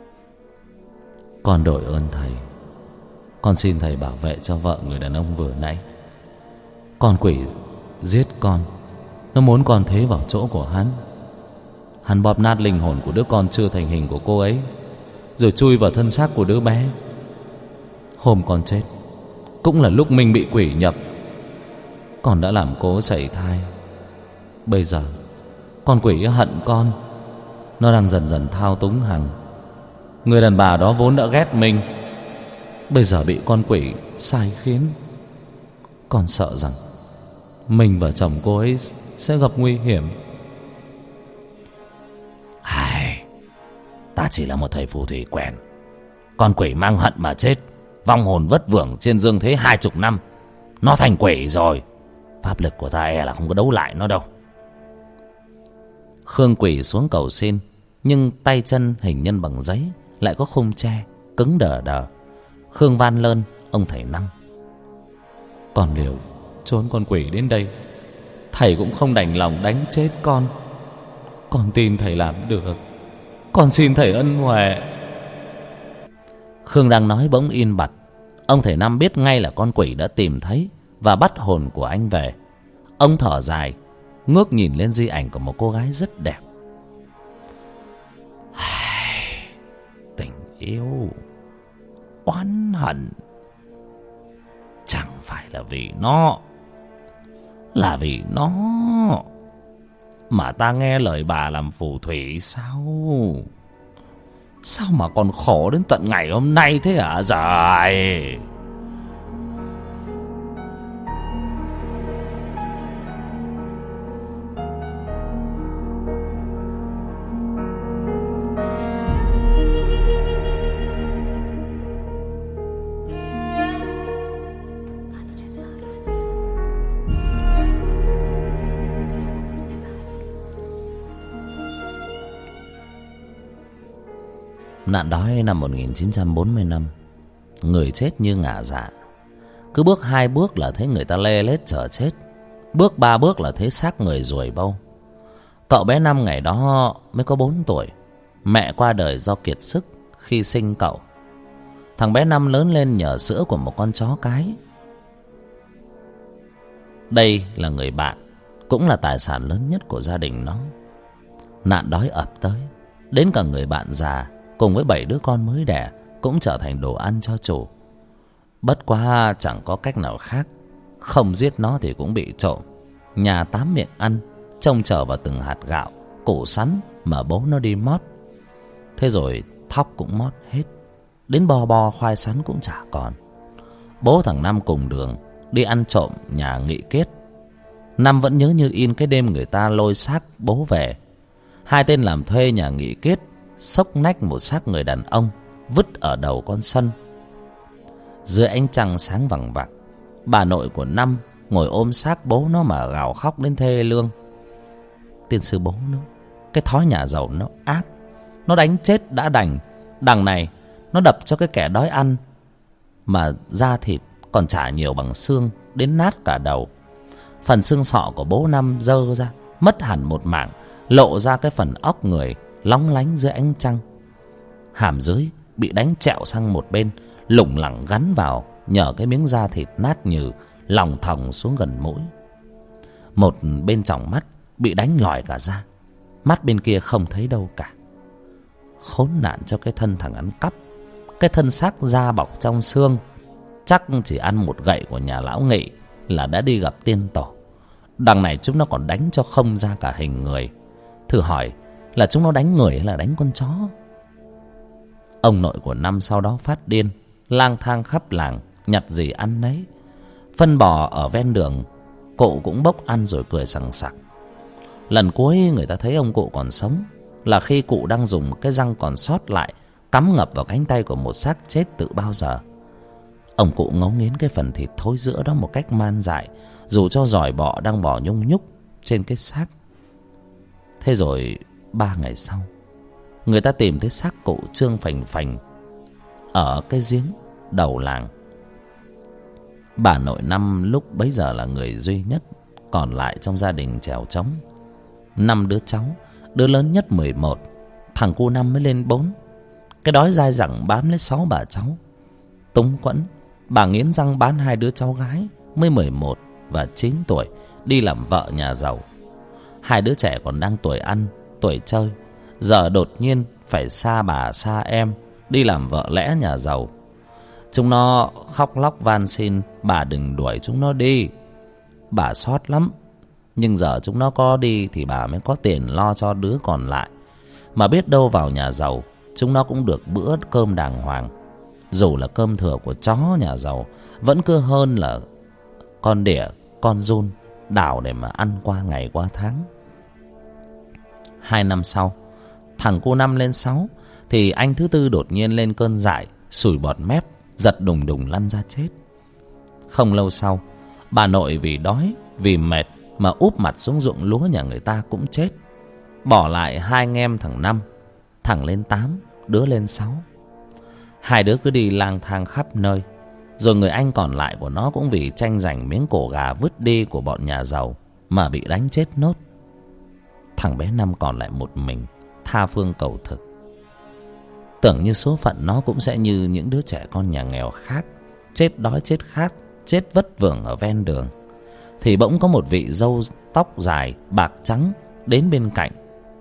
Con đổi ơn thầy, con xin thầy bảo vệ cho vợ người đàn ông vừa nãy. Con quỷ giết con, nó muốn con thế vào chỗ của hắn. Hắn bóp nát linh hồn của đứa con chưa thành hình của cô ấy, rồi chui vào thân xác của đứa bé. Hôm con chết cũng là lúc mình bị quỷ nhập. Con đã làm cố sảy thai. Bây giờ con quỷ hận con, nó đang dần dần thao túng Hằng. Người đàn bà đó vốn đã ghét mình, bây giờ bị con quỷ sai khiến. Con sợ rằng mình và chồng cô ấy sẽ gặp nguy hiểm. Ai, ta chỉ là một thầy phù thủy quèn. Con quỷ mang hận mà chết, vong hồn vất vưởng trên dương thế hai chục năm, nó thành quỷ rồi. Pháp lực của ta e là không có đấu lại nó đâu. Khương quỳ xuống cầu xin, nhưng tay chân hình nhân bằng giấy, lại có khung tre cứng đờ đờ. Khương van lơn ông thầy Năm: con liều trốn con quỷ đến đây, thầy cũng không đành lòng đánh chết con. Con tin thầy làm được, con xin thầy ân huệ. Khương đang nói bỗng im bặt. Ông thầy Năm biết ngay là con quỷ đã tìm thấy và bắt hồn của anh về. Ông thở dài, ngước nhìn lên di ảnh của một cô gái rất đẹp. Tình yêu, oán hận, chẳng phải là vì nó, là vì nó mà ta nghe lời bà làm phù thủy sao? Sao mà còn khổ đến tận ngày hôm nay thế hả trời? Nạn đói năm một nghìn chín trăm bốn mươi lăm, người chết như ngả dạ. Cứ bước hai bước là thấy người ta lê lết chờ chết, bước ba bước là thấy xác người ruồi bâu. Cậu bé Năm ngày đó mới có bốn tuổi. Mẹ qua đời do kiệt sức khi sinh cậu. Thằng bé Năm lớn lên nhờ sữa của một con chó cái. Đây là người bạn, cũng là tài sản lớn nhất của gia đình nó. Nạn đói ập tới, đến cả người bạn già cùng với bảy đứa con mới đẻ cũng trở thành đồ ăn cho chủ. Bất quá chẳng có cách nào khác, không giết nó thì cũng bị trộm. Nhà tám miệng ăn, trông chờ vào từng hạt gạo, củ sắn mà bố nó đi mót. Thế rồi thóc cũng mót hết, đến bo bo khoai sắn cũng chả còn. Bố thằng Năm cùng đường đi ăn trộm nhà Nghị Kết. Năm vẫn nhớ như in cái đêm người ta lôi xác bố về. Hai tên làm thuê nhà Nghị Kết xốc nách một xác người đàn ông vứt ở đầu con sân. Dưới ánh trăng sáng vằng vặc, bà nội của Năm ngồi ôm xác bố nó mà gào khóc đến thê lương. Tiên sư bố nó, cái thói nhà giàu nó ác, nó đánh chết đã đành, đằng này nó đập cho cái kẻ đói ăn mà da thịt còn chả nhiều bằng xương, đến nát cả đầu. Phần xương sọ của bố Năm dơ ra, mất hẳn một mảng, lộ ra cái phần óc người lóng lánh dưới ánh trăng. Hàm dưới bị đánh trẹo sang một bên, lủng lẳng gắn vào nhờ cái miếng da thịt nát nhừ lòng thòng xuống gần mũi. Một bên tròng mắt bị đánh lòi cả ra, mắt bên kia không thấy đâu cả. Khốn nạn cho cái thân thằng ăn cắp, cái thân xác da bọc trong xương, chắc chỉ ăn một gậy của nhà lão Nghị là đã đi gặp tiên tổ. Đằng này chúng nó còn đánh cho không ra cả hình người. Thử hỏi là chúng nó đánh người hay là đánh con chó? Ông nội của Năm sau đó phát điên, lang thang khắp làng, nhặt gì ăn nấy. Phân bò ở ven đường cụ cũng bốc ăn rồi cười sằng sặc. Lần cuối người ta thấy ông cụ còn sống là khi cụ đang dùng cái răng còn sót lại cắm ngập vào cánh tay của một xác chết từ bao giờ. Ông cụ ngấu nghiến cái phần thịt thối rữa đó một cách man dại, dù cho giỏi bọ đang bò nhung nhúc trên cái xác. Thế rồi ba ngày sau, người ta tìm thấy xác cụ trương phành phành ở cái giếng đầu làng. Bà nội Năm lúc bấy giờ là người duy nhất còn lại trong gia đình trèo trống. Năm đứa cháu, đứa lớn nhất mười một, thằng cu Năm mới lên bốn. Cái đói dai dẳng bám lấy sáu bà cháu. Túng quẫn, bà nghiến răng bán hai đứa cháu gái mới mười một và chín tuổi đi làm vợ nhà giàu. Hai đứa trẻ còn đang tuổi ăn, tuổi chơi, giờ đột nhiên phải xa bà xa em đi làm vợ lẽ nhà giàu. Chúng nó khóc lóc van xin bà đừng đuổi chúng nó đi. Bà xót lắm, nhưng giờ chúng nó có đi thì bà mới có tiền lo cho đứa còn lại. Mà biết đâu vào nhà giàu chúng nó cũng được bữa cơm đàng hoàng. Dù là cơm thừa của chó nhà giàu vẫn cứ hơn là con đỉa, con giun đào để mà ăn qua ngày qua tháng. Hai năm sau, thằng cô Năm lên sáu thì anh thứ tư đột nhiên lên cơn dại, sủi bọt mép, giật đùng đùng lăn ra chết. Không lâu sau, bà nội vì đói, vì mệt mà úp mặt xuống ruộng lúa nhà người ta cũng chết. bỏ lại hai anh em thằng Năm. Thằng lên tám, đứa lên sáu. Hai đứa cứ đi lang thang khắp nơi. Rồi người anh còn lại của nó cũng vì tranh giành miếng cổ gà vứt đi của bọn nhà giàu mà bị đánh chết nốt. Thằng bé Năm còn lại một mình, tha phương cầu thực. Tưởng như số phận nó cũng sẽ như những đứa trẻ con nhà nghèo khác, chết đói chết khát, chết vất vưởng ở ven đường. Thì bỗng có một vị dâu tóc dài bạc trắng đến bên cạnh.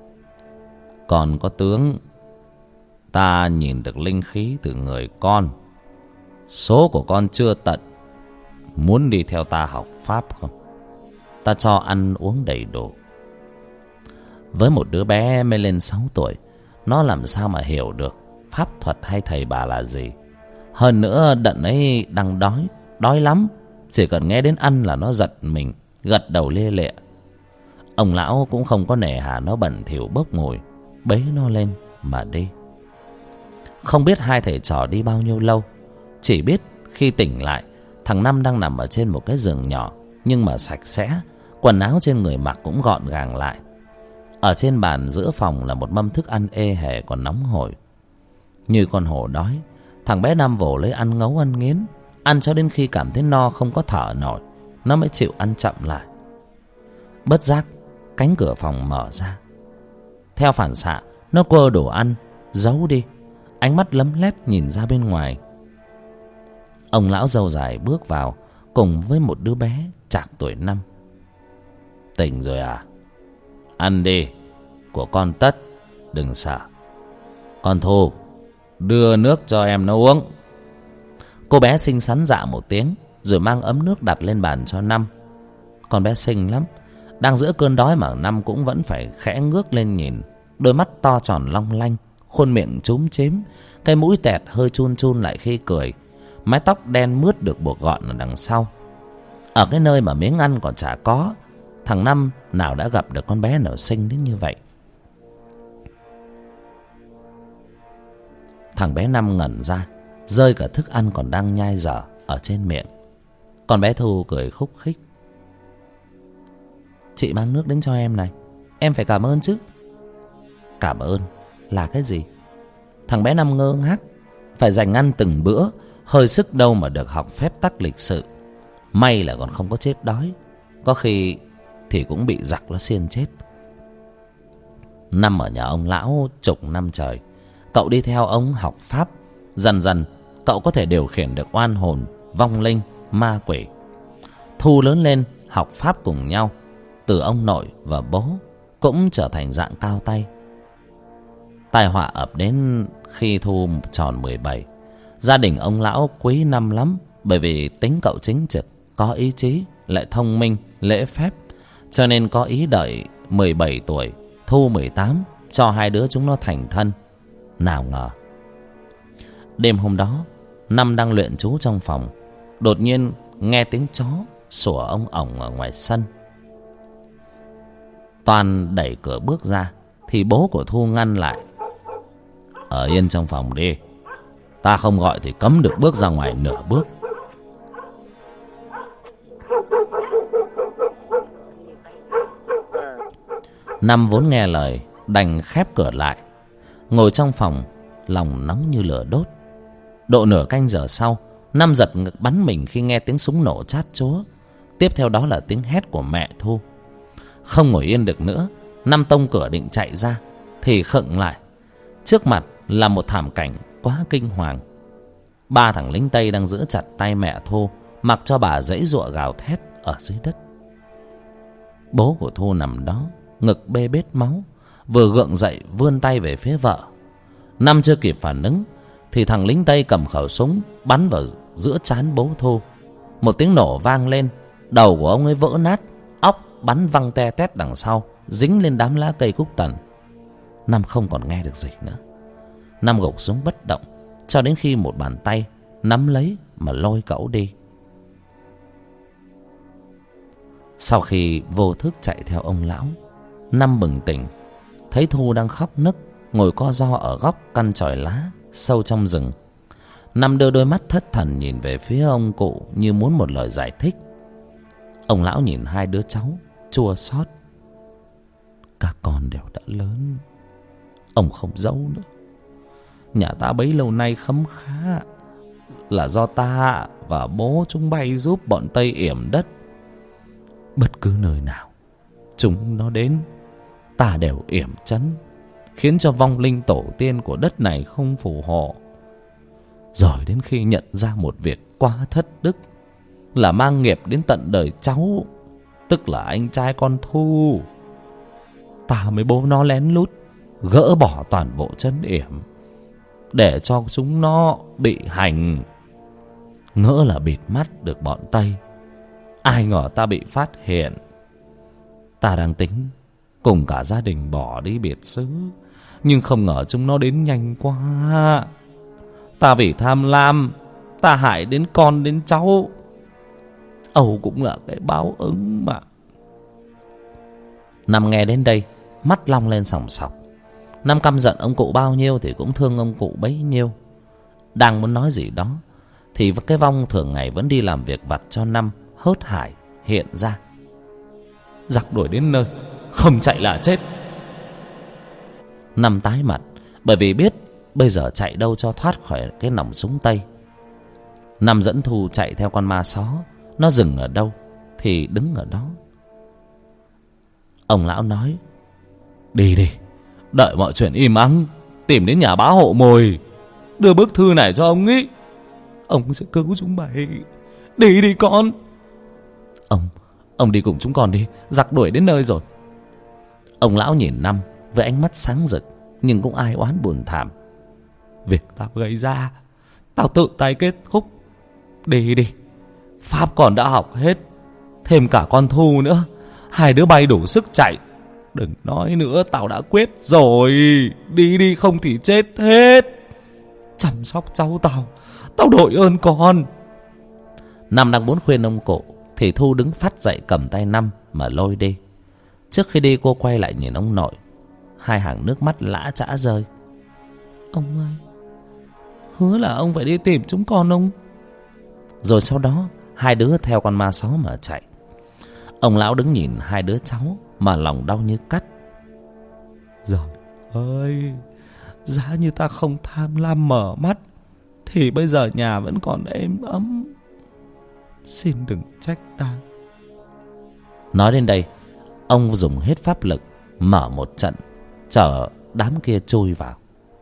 Còn có tướng, ta nhìn được linh khí từ người con. Số của con chưa tận, muốn đi theo ta học pháp không? Ta cho ăn uống đầy đủ. Với một đứa bé mới lên sáu tuổi, nó làm sao mà hiểu được pháp thuật hay thầy bà là gì. Hơn nữa đận ấy đang đói, đói lắm. Chỉ cần nghe đến ăn là nó giật mình, gật đầu lia lịa. Ông lão cũng không có nể hà nó bẩn thỉu bốc mùi, bế nó lên mà đi. Không biết hai thầy trò đi bao nhiêu lâu. Chỉ biết khi tỉnh lại, thằng Năm đang nằm ở trên một cái giường nhỏ, nhưng mà sạch sẽ. Quần áo trên người mặc cũng gọn gàng lại. Ở trên bàn giữa phòng là một mâm thức ăn ê hề còn nóng hổi. Như con hổ đói, thằng bé Năm vồ lấy ăn ngấu ăn nghiến. Ăn cho đến khi cảm thấy no không có thở nổi, nó mới chịu ăn chậm lại. Bất giác cánh cửa phòng mở ra. Theo phản xạ, nó quơ đồ ăn giấu đi, ánh mắt lấm lét nhìn ra bên ngoài. Ông lão râu dài bước vào cùng với một đứa bé chạc tuổi Năm. Tỉnh rồi à? Ăn đi, của con Tất, đừng sợ. Con Thu, đưa nước cho em nó uống. Cô bé xinh xắn dạ một tiếng, rồi mang ấm nước đặt lên bàn cho Năm. Con bé xinh lắm, đang giữa cơn đói mà Năm cũng vẫn phải khẽ ngước lên nhìn. Đôi mắt to tròn long lanh, khuôn miệng chúm chím, cái mũi tẹt hơi chun chun lại khi cười. Mái tóc đen mướt được buộc gọn ở đằng sau. Ở cái nơi mà miếng ăn còn chả có, thằng Năm nào đã gặp được con bé nào xinh đến như vậy. Thằng bé Năm ngẩn ra, rơi cả thức ăn còn đang nhai dở ở trên miệng. Con bé Thu cười khúc khích. Chị mang nước đến cho em này, em phải cảm ơn chứ. Cảm ơn là cái gì? Thằng bé Năm ngơ ngác. Phải dành ăn từng bữa, hơi sức đâu mà được học phép tắc lịch sự. May là còn không có chết đói, có khi thì cũng bị giặc nó xiên chết. Năm ở nhà ông lão chục năm trời, cậu đi theo ông học pháp. Dần dần cậu có thể điều khiển được oan hồn, vong linh, ma quỷ. Thu lớn lên học pháp cùng nhau, từ ông nội và bố cũng trở thành dạng cao tay. Tai họa ập đến khi Thu tròn mười bảy. Gia đình ông lão quý Năm lắm, bởi vì tính cậu chính trực, có ý chí, lại thông minh, lễ phép, cho nên có ý đợi mười bảy tuổi, Thu mười tám, cho hai đứa chúng nó thành thân. Nào ngờ đêm hôm đó, Năm đang luyện chú trong phòng, đột nhiên nghe tiếng chó sủa ông ổng ở ngoài sân. Toàn đẩy cửa bước ra thì bố của Thu ngăn lại. Ở yên trong phòng đi, ta không gọi thì cấm được bước ra ngoài nửa bước. Năm vốn nghe lời, đành khép cửa lại, ngồi trong phòng, lòng nóng như lửa đốt. Độ nửa canh giờ sau, Năm giật ngực bắn mình khi nghe tiếng súng nổ chát chúa. Tiếp theo đó là tiếng hét của mẹ Thu. Không ngồi yên được nữa, Năm tông cửa định chạy ra thì khựng lại. Trước mặt là một thảm cảnh quá kinh hoàng. Ba thằng lính Tây đang giữ chặt tay mẹ Thu, mặc cho bà giãy giụa gào thét ở dưới đất. Bố của Thu nằm đó, ngực bê bết máu, vừa gượng dậy vươn tay về phía vợ. Năm chưa kịp phản ứng thì thằng lính Tây cầm khẩu súng bắn vào giữa trán bố Thu. Một tiếng nổ vang lên, đầu của ông ấy vỡ nát, óc bắn văng te tét đằng sau, dính lên đám lá cây cúc tần. Năm không còn nghe được gì nữa. Năm gục xuống bất động cho đến khi một bàn tay nắm lấy mà lôi cậu đi. Sau khi vô thức chạy theo ông lão, Năm bừng tỉnh, thấy Thu đang khóc nức ngồi co ro ở góc căn chòi lá sâu trong rừng. Năm đưa đôi mắt thất thần nhìn về phía ông cụ như muốn một lời giải thích. Ông lão nhìn hai đứa cháu chua xót. các con đều đã lớn, ông không giấu nữa. Nhà ta bấy lâu nay khấm khá là do ta và bố chúng bay giúp bọn Tây yểm đất. Bất cứ nơi nào chúng nó đến, ta đều yểm trấn, khiến cho vong linh tổ tiên của đất này không phù hộ. Rồi đến khi nhận ra một việc quá thất đức, là mang nghiệp đến tận đời cháu, tức là anh trai con Thu, ta mới bố nó lén lút gỡ bỏ toàn bộ trấn yểm, để cho chúng nó bị hành. Ngỡ là bịt mắt được bọn Tây, ai ngờ ta bị phát hiện. Ta đang tính cùng cả gia đình bỏ đi biệt xứ, nhưng không ngờ chúng nó đến nhanh quá. Ta vì tham lam, ta hại đến con đến cháu. Âu cũng là cái báo ứng mà. Năm nghe đến đây, mắt long lên sòng sọc. Năm căm giận ông cụ bao nhiêu thì cũng thương ông cụ bấy nhiêu. Đang muốn nói gì đó thì cái vong thường ngày vẫn đi làm việc vặt cho Năm hớt hải hiện ra. Giặc đuổi đến nơi, không chạy là chết. Năm tái mặt, bởi vì biết bây giờ chạy đâu cho thoát khỏi cái nòng súng Tây. Năm dẫn Thu chạy theo con ma só, nó dừng ở đâu thì đứng ở đó. Ông lão nói: Đi đi, đợi mọi chuyện im ắng, tìm đến nhà bá hộ mồi, đưa bức thư này cho ông ấy, ông sẽ cứu chúng mày. Đi đi con. Ông, ông đi cùng chúng con đi, giặc đuổi đến nơi rồi. Ông lão nhìn Năm với ánh mắt sáng rực, nhưng cũng ai oán buồn thảm. Việc tao gây ra, tao tự tay kết thúc. Đi đi, pháp còn đã học hết, thêm cả con Thu nữa, hai đứa bay đủ sức chạy. Đừng nói nữa, tao đã quyết rồi. Đi đi, không thì chết hết. Chăm sóc cháu tao, tao đội ơn con. Năm đang muốn khuyên ông cụ thì Thu đứng phát dậy cầm tay Năm mà lôi đi. Trước khi đi cô quay lại nhìn ông nội, hai hàng nước mắt lã chã rơi. Ông ơi, hứa là ông phải đi tìm chúng con ông. Rồi sau đó hai đứa theo con ma só mà chạy. Ông lão đứng nhìn hai đứa cháu mà lòng đau như cắt. Rồi ơi, giá như ta không tham lam mở mắt thì bây giờ nhà vẫn còn êm ấm. Xin đừng trách ta. Nói đến đây, ông dùng hết pháp lực mở một trận, chở đám kia chui vào.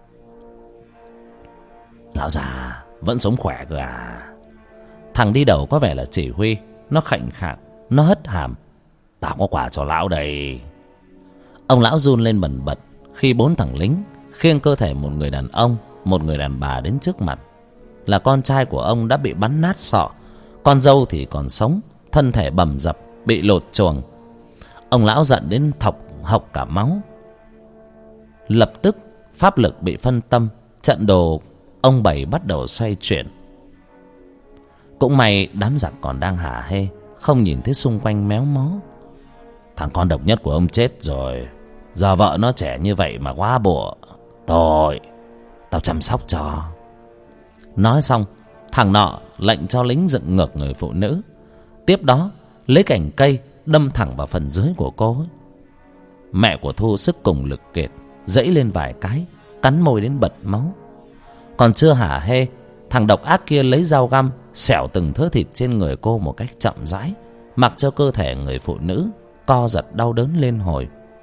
Lão già vẫn sống khỏe cơ à? Thằng đi đầu có vẻ là chỉ huy. Nó khệnh khạng, nó hất hàm. Tao có quà cho lão đây. Ông lão run lên bần bật khi bốn thằng lính khiêng cơ thể một người đàn ông, một người đàn bà đến trước mặt. Là con trai của ông đã bị bắn nát sọ, con dâu thì còn sống, thân thể bầm dập, bị lột choàng. Ông lão giận đến thọc hộc cả máu. Lập tức pháp lực bị phân tâm, trận đồ ông bảy bắt đầu xoay chuyển. Cũng may đám giặc còn đang hả hê, không nhìn thấy xung quanh méo mó. Thằng con độc nhất của ông chết rồi, giờ vợ nó trẻ như vậy mà quá bụa. Tội, tao chăm sóc cho. Nói xong, thằng nọ lệnh cho lính dựng ngược người phụ nữ. Tiếp đó lấy cành cây đâm thẳng vào phần dưới của cô ấy. Mẹ của Thu sức cùng lực kiệt, dẫy lên vài cái, cắn môi đến bật máu. Còn chưa hả hê, thằng độc ác kia lấy dao găm xẻo từng thớ thịt trên người cô một cách chậm rãi, mặc cho cơ thể người phụ nữ co giật đau đớn lên hồi.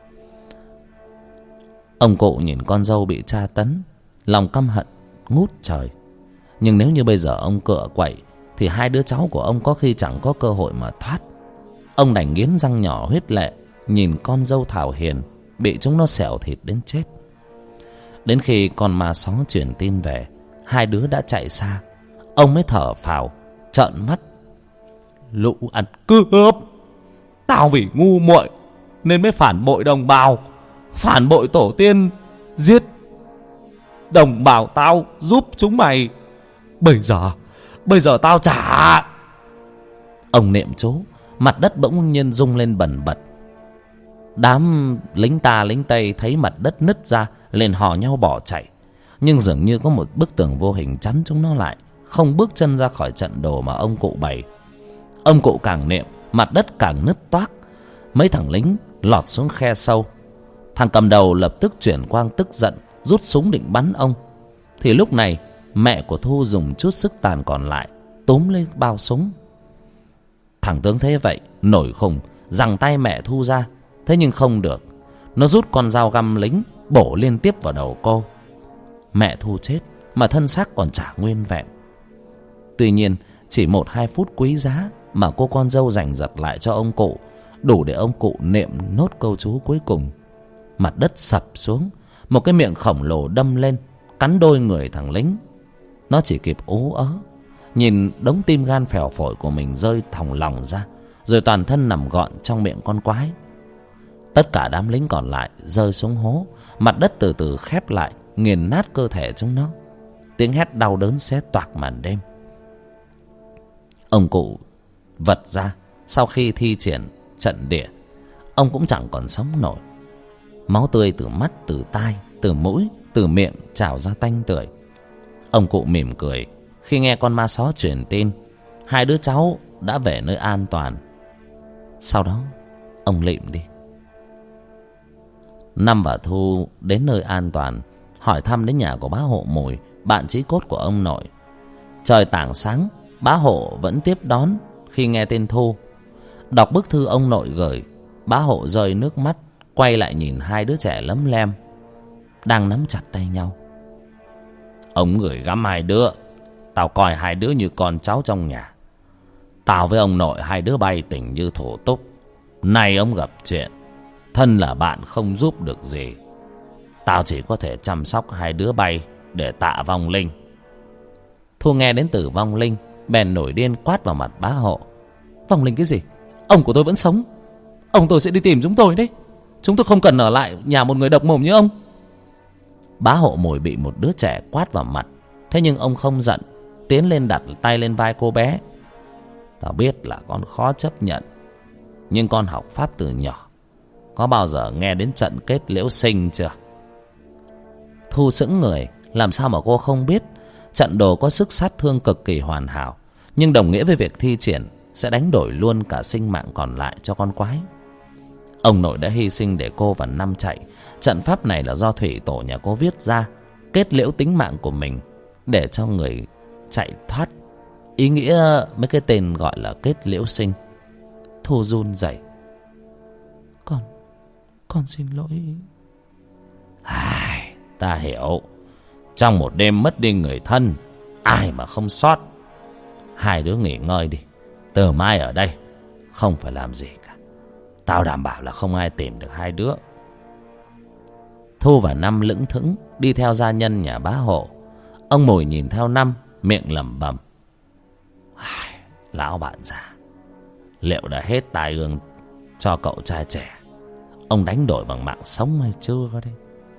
Ông cụ nhìn con dâu bị tra tấn, lòng căm hận ngút trời. Nhưng nếu như bây giờ ông cựa quậy thì hai đứa cháu của ông có khi chẳng có cơ hội mà thoát. Ông đành nghiến răng nhỏ huyết lệ nhìn con dâu Thảo Hiền bị chúng nó xẻo thịt đến chết. Đến khi con ma só truyền tin về, hai đứa đã chạy xa. Ông mới thở phào, trợn mắt. Lũ ăn cướp, tao vì ngu muội nên mới phản bội đồng bào, phản bội tổ tiên, giết đồng bào tao giúp chúng mày. Bây giờ, bây giờ tao trả. Ông niệm chú, mặt đất bỗng nhiên rung lên bần bật. Đám lính ta lính Tây thấy mặt đất nứt ra, liền hò nhau bỏ chạy. Nhưng dường như có một bức tường vô hình chắn chúng nó lại, không bước chân ra khỏi trận đồ mà ông cụ bày. Ông cụ càng niệm, mặt đất càng nứt toác. Mấy thằng lính lọt xuống khe sâu. Thằng cầm đầu lập tức chuyển quang tức giận, rút súng định bắn ông. Thì lúc này mẹ của Thu dùng chút sức tàn còn lại túm lấy bao súng. Thằng tướng thế vậy nổi khùng, giằng tay mẹ Thu ra. Thế nhưng không được, nó rút con dao găm lính bổ liên tiếp vào đầu cô. Mẹ Thu chết mà thân xác còn chả nguyên vẹn. Tuy nhiên chỉ một hai phút quý giá mà cô con dâu dành giật lại cho ông cụ đủ để ông cụ niệm nốt câu chú cuối cùng. Mặt đất sập xuống, một cái miệng khổng lồ đâm lên, cắn đôi người thằng lính. Nó chỉ kịp ú ớ nhìn đống tim gan phèo phổi của mình rơi thòng lòng ra, rồi toàn thân nằm gọn trong miệng con quái. Tất cả đám lính còn lại rơi xuống hố, mặt đất từ từ khép lại, nghiền nát cơ thể chúng nó. Tiếng hét đau đớn xé toạc màn đêm. Ông cụ vật ra sau khi thi triển trận địa, ông cũng chẳng còn sống nổi. Máu tươi từ mắt, từ tai, từ mũi, từ miệng trào ra tanh tưởi. Ông cụ mỉm cười khi nghe con ma só truyền tin hai đứa cháu đã về nơi an toàn. Sau đó ông lịm đi. Năm và Thu đến nơi an toàn, hỏi thăm đến nhà của bá Hộ Mùi, bạn chí cốt của ông nội. Trời tảng sáng, bá Hộ vẫn tiếp đón. Khi nghe tên Thu đọc bức thư ông nội gửi, bá Hộ rơi nước mắt, quay lại nhìn hai đứa trẻ lấm lem đang nắm chặt tay nhau. Ông gửi gắm hai đứa, tao coi hai đứa như con cháu trong nhà. Tao với ông nội hai đứa bay tình như thổ túc. Nay ông gặp chuyện, thân là bạn không giúp được gì. Tao chỉ có thể chăm sóc hai đứa bay để tạ vong linh. Thu nghe đến từ vong linh bèn nổi điên quát vào mặt bá Hộ. Vong linh cái gì? Ông của tôi vẫn sống. Ông tôi sẽ đi tìm chúng tôi đấy. Chúng tôi không cần ở lại nhà một người độc mồm như ông. Bá Hộ Mùi bị một đứa trẻ quát vào mặt. Thế nhưng ông không giận, tiến lên đặt tay lên vai cô bé. Tao biết là con khó chấp nhận, nhưng con học pháp từ nhỏ, có bao giờ nghe đến trận kết liễu sinh chưa? Thu sững người, làm sao mà cô không biết. Trận đồ có sức sát thương cực kỳ hoàn hảo, nhưng đồng nghĩa với việc thi triển sẽ đánh đổi luôn cả sinh mạng còn lại cho con quái. Ông nội đã hy sinh để cô và Năm chạy. Trận pháp này là do thủy tổ nhà cô viết ra, kết liễu tính mạng của mình để cho người chạy thoát. Ý nghĩa mấy cái tên gọi là kết liễu sinh. Thu run rẩy. Con, con xin lỗi. Ai, ta hiểu. Trong một đêm mất đi người thân, ai mà không sót. Hai đứa nghỉ ngơi đi. Từ mai ở đây không phải làm gì cả. Tao đảm bảo là không ai tìm được hai đứa. Thu và Năm lững thững đi theo gia nhân nhà bá Hộ. Ông Mùi nhìn theo Năm, miệng lẩm bẩm. Lão bạn già, liệu đã hết tai ương cho cậu trai trẻ ông đánh đổi bằng mạng sống hay chưa đấy?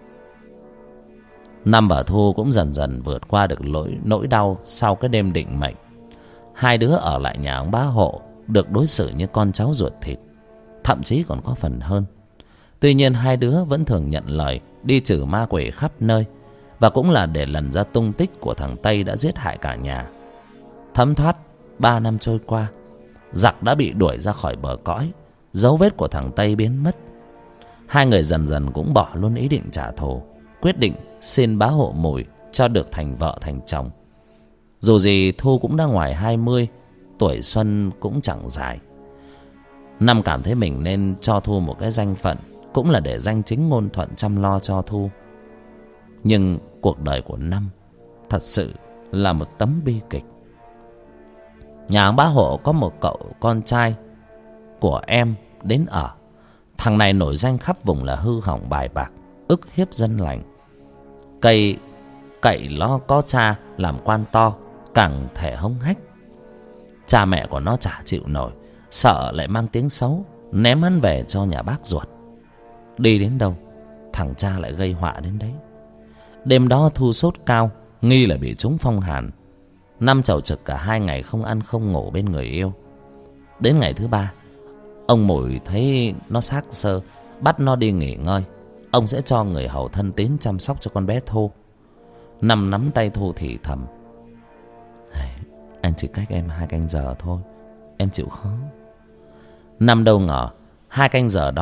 Năm và Thu cũng dần dần vượt qua được nỗi nỗi đau sau cái đêm định mệnh. Hai đứa ở lại nhà ông bá Hộ, được đối xử như con cháu ruột thịt, thậm chí còn có phần hơn. Tuy nhiên hai đứa vẫn thường nhận lời đi trừ ma quỷ khắp nơi, và cũng là để lần ra tung tích của thằng Tây đã giết hại cả nhà. Thấm thoát ba năm trôi qua, giặc đã bị đuổi ra khỏi bờ cõi, dấu vết của thằng Tây biến mất. Hai người dần dần cũng bỏ luôn ý định trả thù, quyết định xin bá Hộ Mùi cho được thành vợ thành chồng. Dù gì Thu cũng đã ngoài hai mươi, tuổi xuân cũng chẳng dài. Năm cảm thấy mình nên cho Thu một cái danh phận, cũng là để danh chính ngôn thuận chăm lo cho Thu. Nhưng cuộc đời của Năm thật sự là một tấm bi kịch. Nhà ông bá Hộ có một cậu con trai của em đến ở. Thằng này nổi danh khắp vùng là hư hỏng bài bạc, ức hiếp dân lành. Cây cậy nó có cha làm quan to, càng thể hống hách. Cha mẹ của nó chả chịu nổi, sợ lại mang tiếng xấu, ném hắn về cho nhà bác ruột. Đi đến đâu thằng cha lại gây họa đến đấy. Đêm đó Thu sốt cao, nghi là bị trúng phong hàn. Năm chầu trực cả hai ngày không ăn không ngủ bên người yêu. Đến ngày thứ ba, ông Mùi thấy nó xác sơ, bắt nó đi nghỉ ngơi. Ông sẽ cho người hầu thân tín chăm sóc cho con bé Thu. Năm nắm tay Thu thì thầm. Anh chỉ cách em hai canh giờ thôi, em chịu khó. Năm đâu ngờ hai canh giờ đó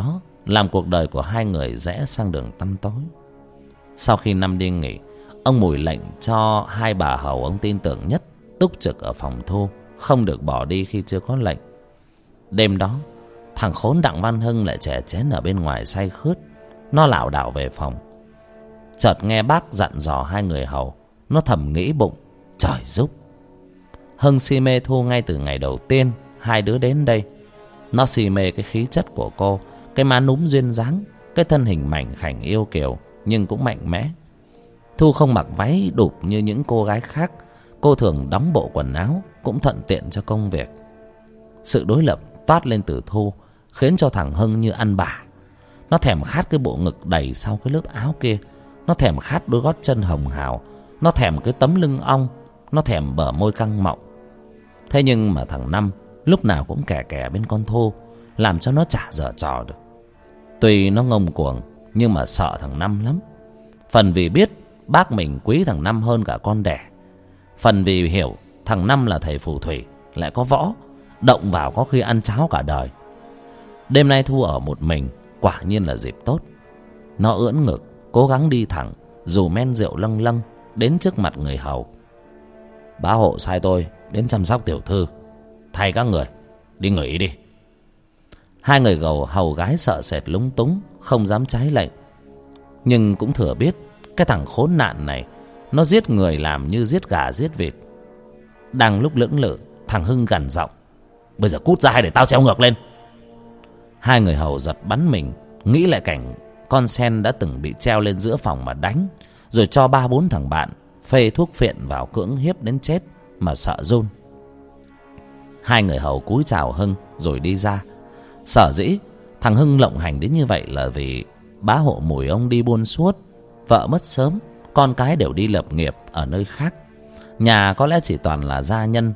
làm cuộc đời của hai người rẽ sang đường tăm tối. Sau khi Năm đi nghỉ, ông Mùi lệnh cho hai bà hầu ông tin tưởng nhất túc trực ở phòng Thu, không được bỏ đi khi chưa có lệnh. Đêm đó, thằng khốn Đặng Văn Hưng lại chè chén ở bên ngoài say khướt. Nó lảo đảo về phòng, chợt nghe bác dặn dò hai người hầu. Nó thầm nghĩ bụng, trời giúp. Hưng si mê Thu ngay từ ngày đầu tiên hai đứa đến đây. Nó si mê cái khí chất của cô, cái má núm duyên dáng, cái thân hình mảnh khảnh yêu kiều nhưng cũng mạnh mẽ. Thu không mặc váy đụp như những cô gái khác. Cô thường đóng bộ quần áo, cũng thuận tiện cho công việc. Sự đối lập toát lên từ Thu khiến cho thằng Hưng như ăn bả. Nó thèm khát cái bộ ngực đầy sau cái lớp áo kia. Nó thèm khát đôi gót chân hồng hào. Nó thèm cái tấm lưng ong. Nó thèm bờ môi căng mọng. Thế nhưng mà thằng Năm lúc nào cũng kè kè bên con Thu, làm cho nó chả giở trò được. Tuy nó ngông cuồng nhưng mà sợ thằng Năm lắm. Phần vì biết bác mình quý thằng Năm hơn cả con đẻ, phần vì hiểu thằng Năm là thầy phù thủy, lại có võ, động vào có khi ăn cháo cả đời. Đêm nay Thu ở một mình quả nhiên là dịp tốt. Nó ưỡn ngực cố gắng đi thẳng, dù men rượu lâng lâng, đến trước mặt người hầu. Bá hộ sai tôi đến chăm sóc tiểu thư, thay các người đi nghỉ đi. Hai người gầu hầu gái sợ sệt lúng túng, không dám trái lệnh. Nhưng cũng thừa biết cái thằng khốn nạn này nó giết người làm như giết gà giết vịt. Đang lúc lưỡng lự, thằng Hưng gằn giọng, bây giờ cút ra hay để tao treo ngược lên. Hai người hầu giật bắn mình, nghĩ lại cảnh con sen đã từng bị treo lên giữa phòng mà đánh, rồi cho ba bốn thằng bạn phê thuốc phiện vào cưỡng hiếp đến chết mà sợ run. Hai người hầu cúi chào Hưng rồi đi ra. Sở dĩ thằng Hưng lộng hành đến như vậy là vì bá hộ Mùi ông đi buôn suốt, vợ mất sớm, con cái đều đi lập nghiệp ở nơi khác. Nhà có lẽ chỉ toàn là gia nhân,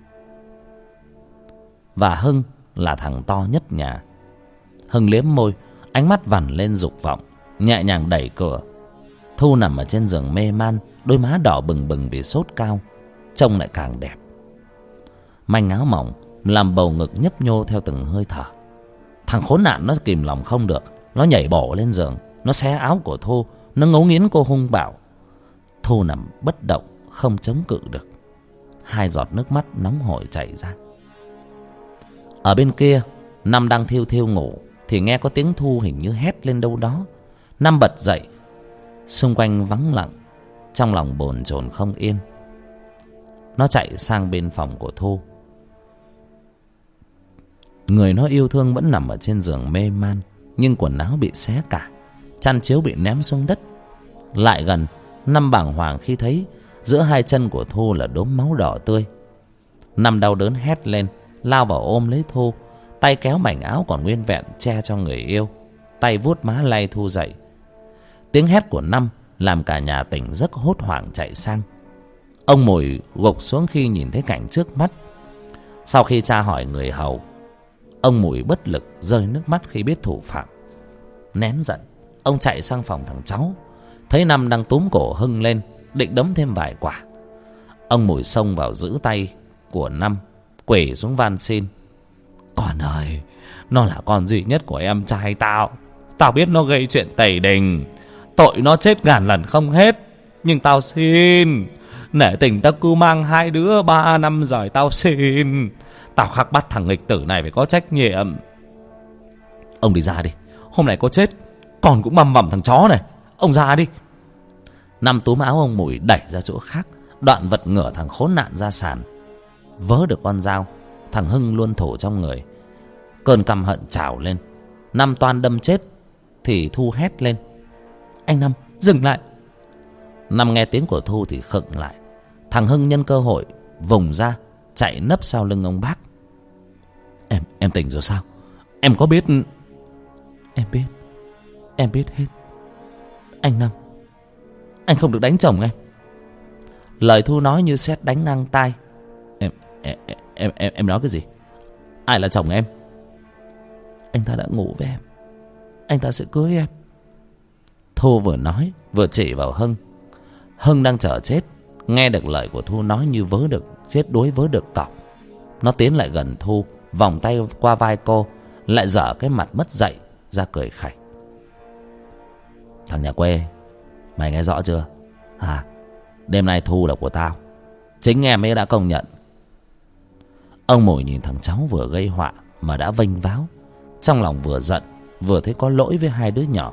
và Hưng là thằng to nhất nhà. Hưng liếm môi, ánh mắt vằn lên dục vọng, nhẹ nhàng đẩy cửa. Thu nằm ở trên giường mê man, đôi má đỏ bừng bừng vì sốt cao, trông lại càng đẹp. Manh áo mỏng làm bầu ngực nhấp nhô theo từng hơi thở. Thằng khốn nạn nó kìm lòng không được, nó nhảy bổ lên giường, nó xé áo của Thu, nó ngấu nghiến cô hung bạo. Thu nằm bất động, không chống cự được. Hai giọt nước mắt nóng hổi chảy ra. Ở bên kia, Năm đang thiêu thiêu ngủ thì nghe có tiếng Thu hình như hét lên đâu đó. Năm bật dậy, xung quanh vắng lặng, trong lòng bồn chồn không yên. Nó chạy sang bên phòng của Thu. Người nó yêu thương vẫn nằm ở trên giường mê man, nhưng quần áo bị xé cả, chăn chiếu bị ném xuống đất. Lại gần, Năm bàng hoàng khi thấy giữa hai chân của Thu là đốm máu đỏ tươi. Năm đau đớn hét lên, lao vào ôm lấy Thu, tay kéo mảnh áo còn nguyên vẹn che cho người yêu, tay vuốt má lay Thu dậy. Tiếng hét của Năm làm cả nhà tỉnh giấc, hốt hoảng chạy sang. Ông Mùi gục xuống khi nhìn thấy cảnh trước mắt. Sau khi tra hỏi người hầu, ông Mùi bất lực rơi nước mắt khi biết thủ phạm. Nén giận, ông chạy sang phòng thằng cháu, thấy Năm đang túm cổ Hưng lên, định đấm thêm vài quả. Ông Mùi xông vào giữ tay của Năm, quỳ xuống van xin. Con ơi, nó là con duy nhất của em trai tao. Tao biết nó gây chuyện tẩy đình, tội nó chết ngàn lần không hết, nhưng tao xin, nể tình tao cứ mang hai đứa ba năm rồi, tao xin. Tao khắc bắt thằng nghịch tử này phải có trách nhiệm. Ông đi ra đi, hôm nay có chết con cũng băm vằm thằng chó này. Ông ra đi. Năm túm áo ông Mùi đẩy ra chỗ khác, đoạn vật ngửa thằng khốn nạn ra sàn. Vớ được con dao, thằng Hưng luôn thủ trong người. Cơn căm hận trào lên, Năm toan đâm chết thì Thu hét lên, anh Năm dừng lại. Năm nghe tiếng của Thu thì khựng lại. Thằng Hưng nhân cơ hội vùng ra, chạy nấp sau lưng ông bác. Em, em tỉnh rồi sao? Em có biết? Em biết, em biết hết. Anh Năm, anh không được đánh chồng em. Lời Thu nói như sét đánh ngang tai. Em, em, em, em, em nói cái gì? Ai là chồng em? Anh ta đã ngủ với em, anh ta sẽ cưới em. Thu vừa nói vừa chỉ vào Hưng. Hưng đang chờ chết, nghe được lời của Thu nói như vớ được chết đuối vớ được cọc. Nó tiến lại gần Thu, vòng tay qua vai cô, lại dở cái mặt mất dạy, ra cười khẩy. Thằng nhà quê, mày nghe rõ chưa? Hả? Đêm nay Thu là của tao. Chính em ấy đã công nhận. Ông Mùi nhìn thằng cháu vừa gây họa mà đã vênh váo, trong lòng vừa giận vừa thấy có lỗi với hai đứa nhỏ.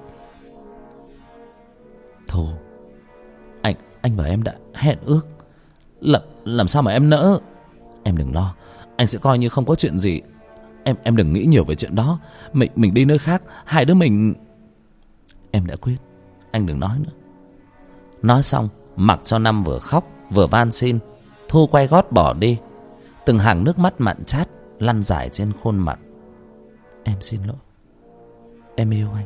Thu, Anh anh và em đã hẹn ước, Làm, làm sao mà em nỡ? Em đừng lo, anh sẽ coi như không có chuyện gì. Em em đừng nghĩ nhiều về chuyện đó. Mình mình đi nơi khác, hai đứa mình. Em đã quyết, anh đừng nói nữa. Nói xong, mặc cho Năm vừa khóc vừa van xin, Thu quay gót bỏ đi. Từng hàng nước mắt mặn chát lăn dài trên khuôn mặt. Em xin lỗi, em yêu anh.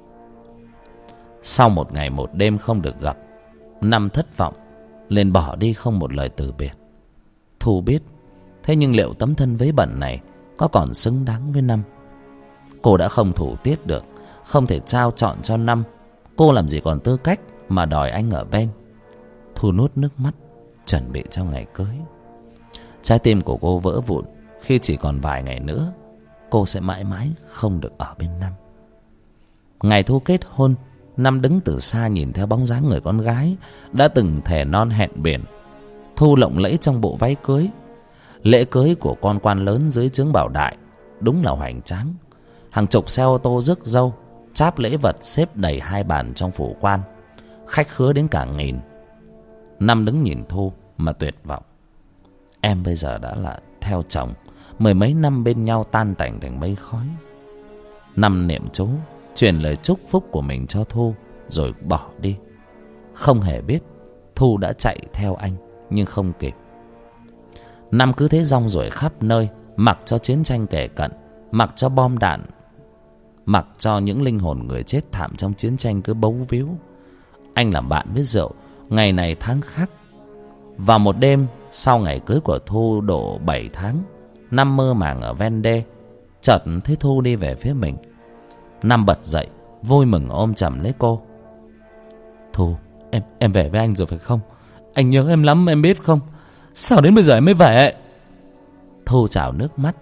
Sau một ngày một đêm không được gặp, Năm thất vọng liền bỏ đi không một lời từ biệt. Thu biết, thế nhưng liệu tấm thân vấy bẩn này có còn xứng đáng với Năm? Cô đã không thủ tiết được, không thể trao trọn cho Năm. Cô làm gì còn tư cách mà đòi anh ở bên. Thu nuốt nước mắt, chuẩn bị cho ngày cưới. Trái tim của cô vỡ vụn khi chỉ còn vài ngày nữa cô sẽ mãi mãi không được ở bên Năm. Ngày Thu kết hôn, Năm đứng từ xa nhìn theo bóng dáng người con gái đã từng thề non hẹn biển. Thu lộng lẫy trong bộ váy cưới. Lễ cưới của con quan lớn dưới trướng Bảo Đại đúng là hoành tráng. Hàng chục xe ô tô rước dâu, cháp lễ vật xếp đầy hai bàn trong phủ quan. Khách khứa đến cả nghìn. Năm đứng nhìn Thu mà tuyệt vọng. Em bây giờ đã là theo chồng, mười mấy năm bên nhau tan tành thành mây khói. Năm niệm chú, truyền lời chúc phúc của mình cho Thu rồi bỏ đi. Không hề biết Thu đã chạy theo anh nhưng không kịp. Năm cứ thế rong ruổi khắp nơi, mặc cho chiến tranh kề cận, mặc cho bom đạn, mặc cho những linh hồn người chết thảm trong chiến tranh cứ bấu víu. Anh làm bạn với rượu, ngày này tháng khác. Vào một đêm sau ngày cưới của Thu độ bảy tháng, Năm mơ màng ở ven đê, chợt thấy Thu đi về phía mình. Năm bật dậy vui mừng ôm chầm lấy cô. Thu, em em về với anh rồi phải không? Anh nhớ em lắm em biết không? Sao đến bây giờ em mới về? Thu trào nước mắt.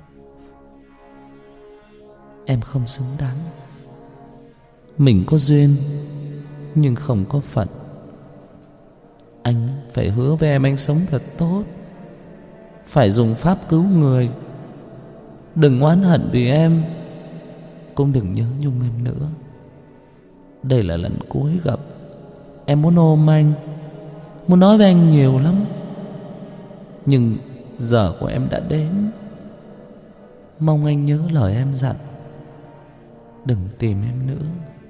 Em không xứng đáng. Mình có duyên nhưng không có phận. Anh phải hứa với em anh sống thật tốt, phải dùng pháp cứu người. Đừng oán hận vì em, cũng đừng nhớ nhung em nữa. Đây là lần cuối gặp. Em muốn ôm anh, muốn nói với anh nhiều lắm, nhưng giờ của em đã đến. Mong anh nhớ lời em dặn, đừng tìm em nữa.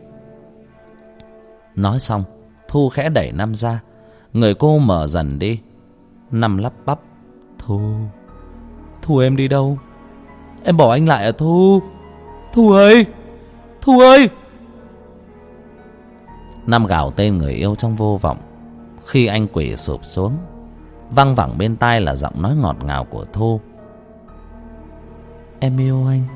Nói xong, Thu khẽ đẩy Năm ra. Người cô mở dần đi. Năm lắp bắp. Thu, Thu em đi đâu? Em bỏ anh lại à Thu? Thu ơi, Thu ơi. Năm gào tên người yêu trong vô vọng. Khi anh quỳ sụp xuống, văng vẳng bên tai là giọng nói ngọt ngào của Thu. Em yêu anh.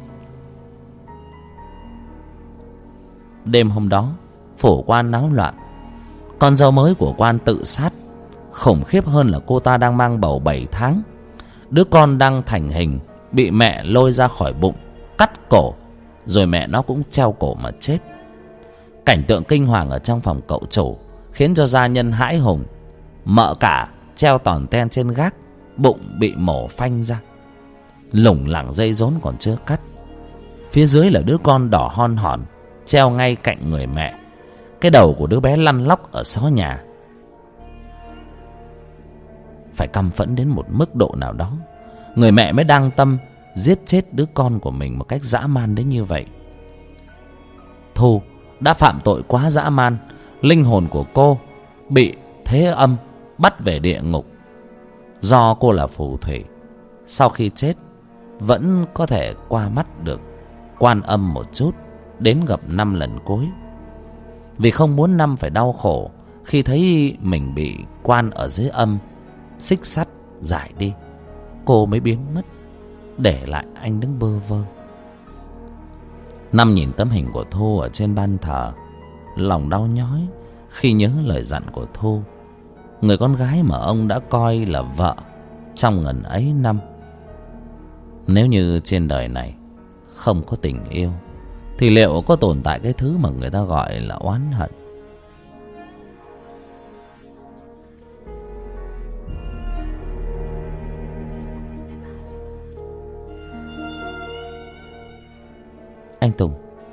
Đêm hôm đó, phủ quan náo loạn. Con dâu mới của quan tự sát. Khủng khiếp hơn là cô ta đang mang bầu bảy tháng. Đứa con đang thành hình bị mẹ lôi ra khỏi bụng, cắt cổ, rồi mẹ nó cũng treo cổ mà chết. Cảnh tượng kinh hoàng ở trong phòng cậu chủ khiến cho gia nhân hãi hùng. Mợ cả treo tòn ten trên gác, bụng bị mổ phanh ra, lủng lẳng dây rốn còn chưa cắt. Phía dưới là đứa con đỏ hon hòn treo ngay cạnh người mẹ. Cái đầu của đứa bé lăn lóc ở xó nhà. Phải căm phẫn đến một mức độ nào đó, người mẹ mới đang tâm giết chết đứa con của mình một cách dã man đến như vậy. Thu đã phạm tội quá dã man. Linh hồn của cô bị thế âm bắt về địa ngục. Do cô là phù thủy, sau khi chết vẫn có thể qua mắt được quan âm một chút, đến gặp Năm lần cuối. Vì không muốn Năm phải đau khổ khi thấy mình bị quan ở dưới âm xích sắt giải đi, cô mới biến mất, để lại anh đứng bơ vơ. Năm nhìn tấm hình của Thu ở trên ban thờ, lòng đau nhói khi nhớ lời dặn của Thu, người con gái mà ông đã coi là vợ trong ngần ấy năm. Nếu như trên đời này không có tình yêu, thì liệu có tồn tại cái thứ mà người ta gọi là oán hận? Anh Tùng,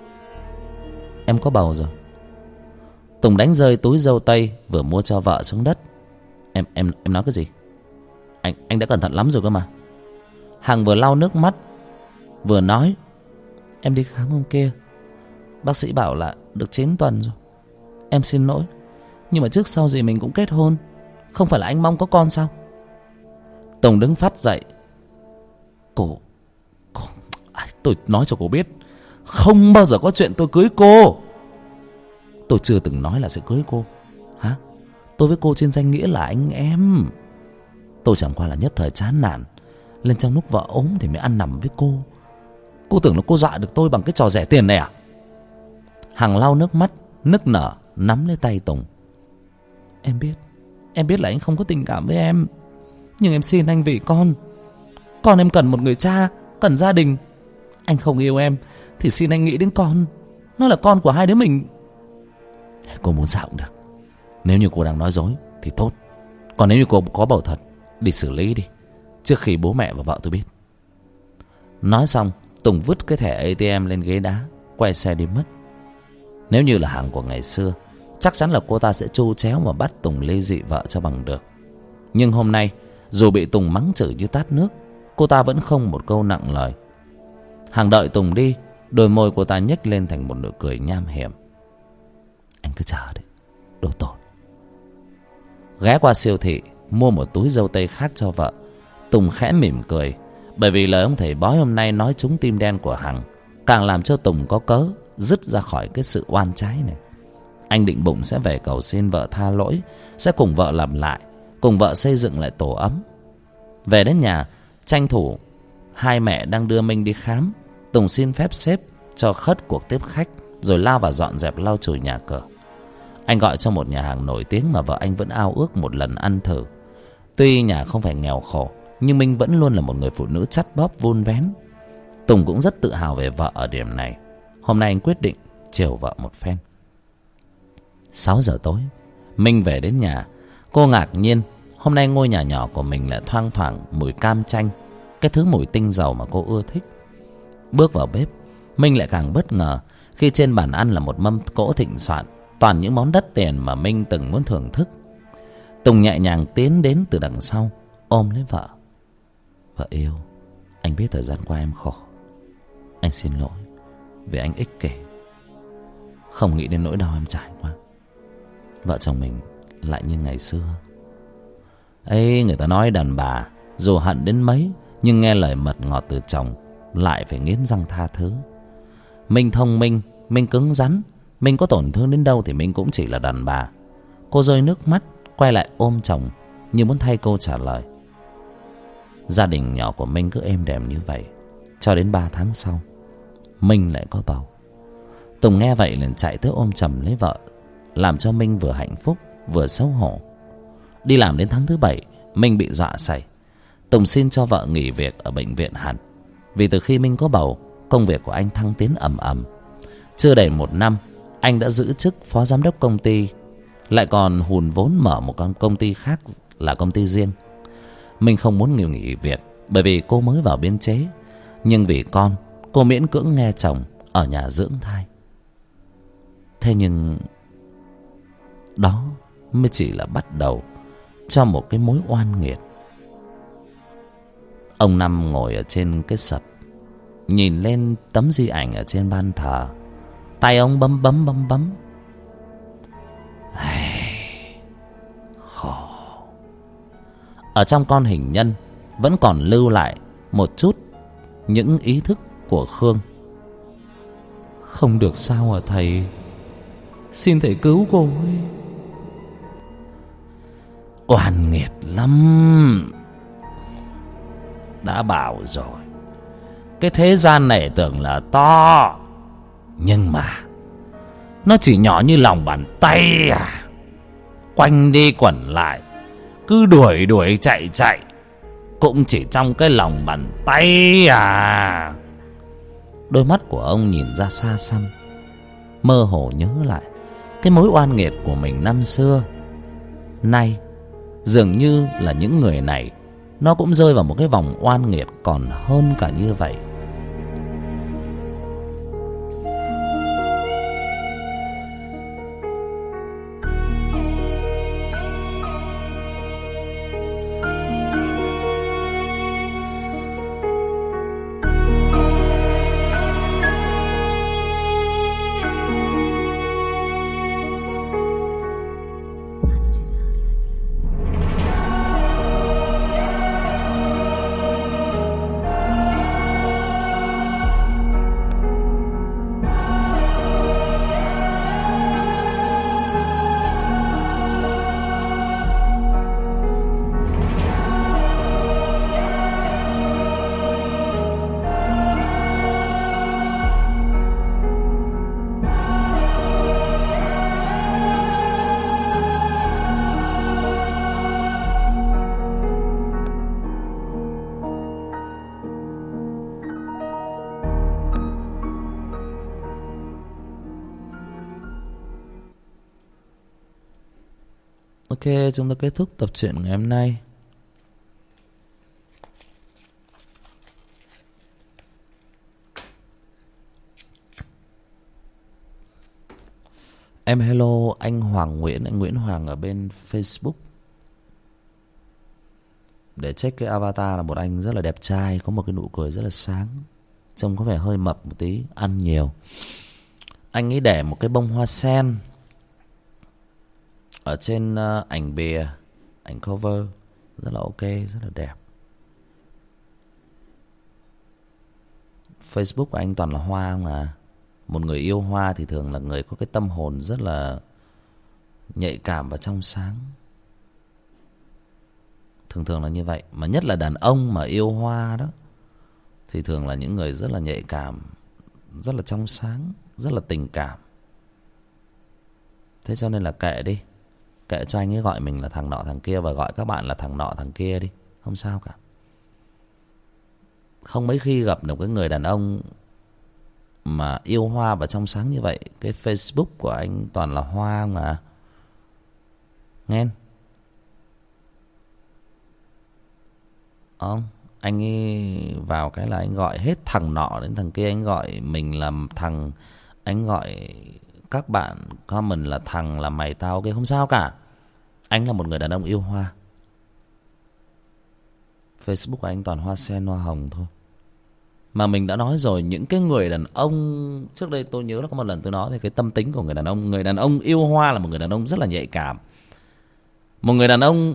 em có bầu rồi. Tùng đánh rơi túi dâu tây vừa mua cho vợ xuống đất. Em em em nói cái gì? Anh anh đã cẩn thận lắm rồi cơ mà. Hằng vừa lau nước mắt vừa nói, em đi khám hôm kia, bác sĩ bảo là được chín tuần rồi. Em xin lỗi, nhưng mà trước sau gì mình cũng kết hôn, không phải là anh mong có con sao? Tùng đứng phát dậy. Cô, cô à, tôi nói cho cô biết, không bao giờ có chuyện tôi cưới cô. Tôi chưa từng nói là sẽ cưới cô. Hả? Tôi với cô trên danh nghĩa là anh em. Tôi chẳng qua là nhất thời chán nản, lên trong lúc vợ ốm thì mới ăn nằm với cô. Cô tưởng là cô dọa được tôi bằng cái trò rẻ tiền này à? Hằng lau nước mắt nức nở nắm lấy tay Tùng. Em biết, em biết là anh không có tình cảm với em, nhưng em xin anh vì con. Con em cần một người cha, cần gia đình. Anh không yêu em thì xin anh nghĩ đến con. Nó là con của hai đứa mình. Cô muốn sao cũng được. Nếu như cô đang nói dối thì tốt. Còn nếu như cô có bầu thật, đi xử lý đi, trước khi bố mẹ và vợ tôi biết. Nói xong, Tùng vứt cái thẻ a tê em lên ghế đá, quay xe đi mất. Nếu như là Hằng của ngày xưa, chắc chắn là cô ta sẽ tru chéo và bắt Tùng ly dị vợ cho bằng được. Nhưng hôm nay, dù bị Tùng mắng chửi như tát nước, cô ta vẫn không một câu nặng lời. Hằng đợi Tùng đi, đôi môi cô ta nhếch lên thành một nụ cười nham hiểm. Anh cứ chờ đấy, đồ tồi. Ghé qua siêu thị mua một túi dâu tây khác cho vợ, Tùng khẽ mỉm cười, bởi vì lời ông thầy bói hôm nay nói trúng tim đen của Hằng, càng làm cho Tùng có cớ dứt ra khỏi cái sự oan trái này. Anh định bụng sẽ về cầu xin vợ tha lỗi, sẽ cùng vợ làm lại, cùng vợ xây dựng lại tổ ấm. Về đến nhà, tranh thủ hai mẹ đang đưa Minh đi khám, Tùng xin phép sếp cho khất cuộc tiếp khách, rồi lao vào dọn dẹp lau chùi nhà cửa. Anh gọi cho một nhà hàng nổi tiếng mà vợ anh vẫn ao ước một lần ăn thử. Tuy nhà không phải nghèo khổ, nhưng Minh vẫn luôn là một người phụ nữ chắt bóp vun vén. Tùng cũng rất tự hào về vợ ở điểm này. Hôm nay anh quyết định chiều vợ một phen. Sáu giờ tối, Minh về đến nhà. Cô ngạc nhiên, hôm nay ngôi nhà nhỏ của mình lại thoang thoảng mùi cam chanh, cái thứ mùi tinh dầu mà cô ưa thích. Bước vào bếp, Minh lại càng bất ngờ khi trên bàn ăn là một mâm cỗ thịnh soạn, toàn những món đắt tiền mà Minh từng muốn thưởng thức. Tùng nhẹ nhàng tiến đến từ đằng sau, ôm lấy vợ. Vợ yêu, anh biết thời gian qua em khổ. Anh xin lỗi vì anh ích kỷ, không nghĩ đến nỗi đau em trải qua. Vợ chồng mình lại như ngày xưa. Ấy, người ta nói đàn bà dù hận đến mấy, nhưng nghe lời mật ngọt từ chồng lại phải nghiến răng tha thứ. Minh thông minh, Minh cứng rắn, Minh có tổn thương đến đâu thì Minh cũng chỉ là đàn bà. Cô rơi nước mắt, quay lại ôm chồng như muốn thay câu trả lời. Gia đình nhỏ của Minh cứ êm đềm như vậy cho đến ba tháng sau, Minh lại có bầu. Tùng nghe vậy liền chạy tới ôm chầm lấy vợ, làm cho Minh vừa hạnh phúc vừa xấu hổ. Đi làm đến tháng thứ bảy, Minh bị dọa sẩy. Tùng xin cho vợ nghỉ việc ở bệnh viện hẳn, vì từ khi Minh có bầu, công việc của anh thăng tiến ầm ầm. Chưa đầy một năm, anh đã giữ chức phó giám đốc công ty, lại còn hùn vốn mở một con công ty khác là công ty riêng. Minh không muốn nghỉ nghỉ việc, bởi vì cô mới vào biên chế, nhưng vì con, cô miễn cưỡng nghe chồng ở nhà dưỡng thai. Thế nhưng đó mới chỉ là bắt đầu cho một cái mối oan nghiệt. Ông Năm ngồi ở trên cái sập, nhìn lên tấm di ảnh ở trên ban thờ. Tay ông bấm bấm bấm bấm. Khổ. Ở trong con hình nhân vẫn còn lưu lại một chút những ý thức của Khương. Không được sao à thầy, xin thầy cứu cô ấy. Oan nghiệt lắm. Đã bảo rồi, cái thế gian này tưởng là to, nhưng mà nó chỉ nhỏ như lòng bàn tay à. Quanh đi quẩn lại, cứ đuổi đuổi chạy chạy, cũng chỉ trong cái lòng bàn tay à. Đôi mắt của ông nhìn ra xa xăm, mơ hồ nhớ lại cái mối oan nghiệt của mình năm xưa. Nay dường như là những người này nó cũng rơi vào một cái vòng oan nghiệt còn hơn cả như vậy. Ok, chúng ta kết thúc tập truyện ngày hôm nay. Em hello anh Hoàng Nguyễn, anh Nguyễn Hoàng ở bên Facebook. Để check cái avatar là một anh rất là đẹp trai, có một cái nụ cười rất là sáng, trông có vẻ hơi mập một tí, ăn nhiều. Anh ấy để một cái bông hoa sen ở trên uh, ảnh bìa, ảnh cover rất là ok, rất là đẹp. Facebook của anh toàn là hoa không à. Một người yêu hoa thì thường là người có cái tâm hồn rất là nhạy cảm và trong sáng. Thường thường là như vậy. Mà nhất là đàn ông mà yêu hoa đó thì thường là những người rất là nhạy cảm, rất là trong sáng, rất là tình cảm. Thế cho nên là kệ đi, kệ cho anh ấy gọi mình là thằng nọ thằng kia và gọi các bạn là thằng nọ thằng kia đi, không sao cả. Không mấy khi gặp được cái người đàn ông mà yêu hoa và trong sáng như vậy. Cái Facebook của anh toàn là hoa mà, nghe không? Anh ấy vào cái là anh gọi hết thằng nọ đến thằng kia. Anh gọi mình là thằng, anh gọi các bạn comment là thằng, là mày tao kia, không sao cả. Anh là một người đàn ông yêu hoa. Facebook của anh toàn hoa sen hoa hồng thôi. Mà mình đã nói rồi, những cái người đàn ông, trước đây tôi nhớ là có một lần tôi nói về cái tâm tính của người đàn ông. Người đàn ông yêu hoa là một người đàn ông rất là nhạy cảm, một người đàn ông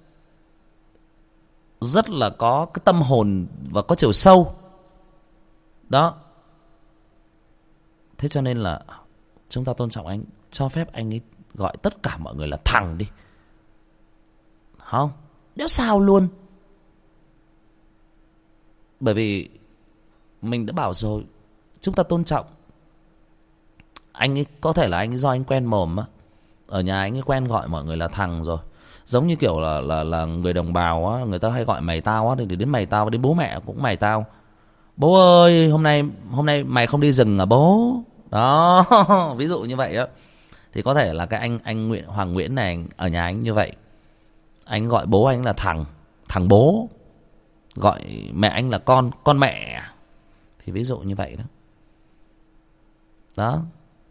rất là có cái tâm hồn và có chiều sâu đó. Thế cho nên là chúng ta tôn trọng anh, cho phép anh ấy gọi tất cả mọi người là thằng đi, không đéo sao luôn. Bởi vì mình đã bảo rồi, chúng ta tôn trọng. Anh ấy có thể là anh ấy do anh quen mồm á, ở nhà anh ấy quen gọi mọi người là thằng rồi. Giống như kiểu là là là người đồng bào á, người ta hay gọi mày tao á, thì đến mày tao, đến bố mẹ cũng mày tao. Bố ơi, hôm nay hôm nay mày không đi rừng à bố? Đó, ví dụ như vậy á. Thì có thể là cái anh anh Nguyễn Hoàng Nguyễn này ở nhà anh như vậy. Anh gọi bố anh là thằng, thằng bố. Gọi mẹ anh là con, con mẹ. Thì ví dụ như vậy đó. Đó.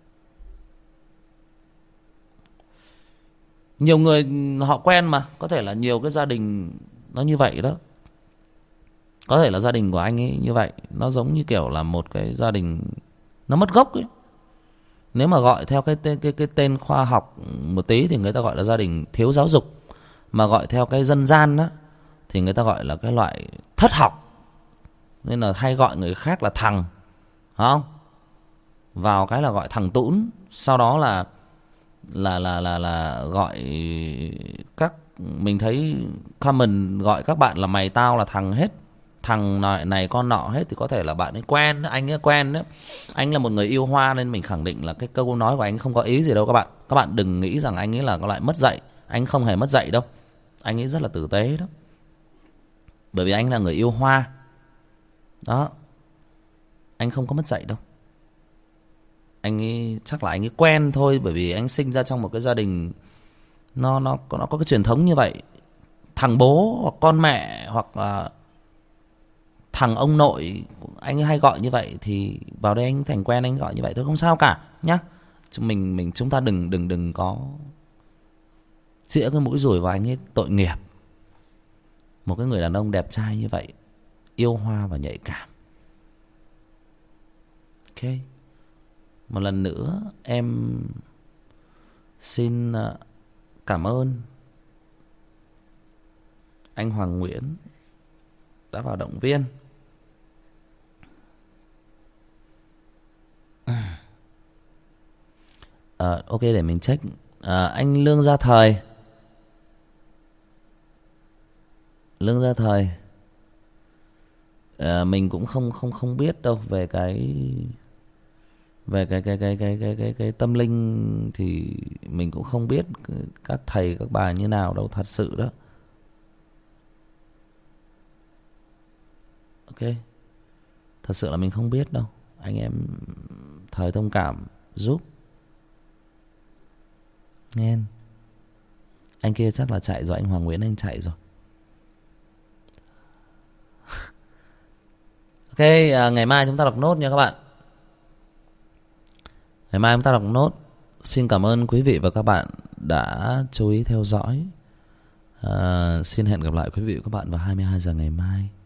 Nhiều người họ quen mà, có thể là nhiều cái gia đình nó như vậy đó. Có thể là gia đình của anh ấy như vậy, nó giống như kiểu là một cái gia đình nó mất gốc ấy. Nếu mà gọi theo cái tên cái cái tên khoa học một tí thì người ta gọi là gia đình thiếu giáo dục, mà gọi theo cái dân gian á thì người ta gọi là cái loại thất học. Nên là hay gọi người khác là thằng, không? Vào cái là gọi thằng tũn, sau đó là là là là là gọi các, mình thấy comment gọi các bạn là mày tao là thằng hết, thằng này, này con nọ hết. Thì có thể là bạn ấy quen, anh ấy quen đấy. Anh là một người yêu hoa nên mình khẳng định là cái câu nói của anh không có ý gì đâu các bạn. Các bạn đừng nghĩ rằng anh ấy là cái loại mất dạy. Anh không hề mất dạy đâu, anh ấy rất là tử tế đó. Bởi vì anh là người yêu hoa đó. anh không có mất dạy đâu. Anh ấy chắc là anh ấy quen thôi, bởi vì anh sinh ra trong một cái gia đình nó nó nó có cái truyền thống như vậy. Thằng bố hoặc con mẹ hoặc là thằng ông nội anh ấy hay gọi như vậy, thì vào đây anh thành quen, anh gọi như vậy thôi, không sao cả nhá. Mình mình chúng ta đừng đừng đừng có chĩa cái mũi dùi vào anh ấy, tội nghiệp. Một cái người đàn ông đẹp trai như vậy, yêu hoa và nhạy cảm. Ok. Một lần nữa em xin cảm ơn anh Hoàng Nguyễn đã vào động viên. À, ok, để mình check. À, anh Lương Gia Thời. Lương Gia Thời. À, mình cũng không không không biết đâu về cái về cái cái cái cái cái cái cái tâm linh, thì mình cũng không biết các thầy các bà như nào đâu, thật sự đó. Ok, thật sự là mình không biết đâu. Anh em Thời thông cảm giúp. Nghe anh kia chắc là chạy rồi, anh Hoàng Nguyễn anh chạy rồi. Ok, à, ngày mai chúng ta đọc nốt nha các bạn. Ngày mai chúng ta đọc nốt. Xin cảm ơn quý vị và các bạn đã chú ý theo dõi. À, xin hẹn gặp lại quý vị và các bạn vào hai mươi hai giờ ngày mai.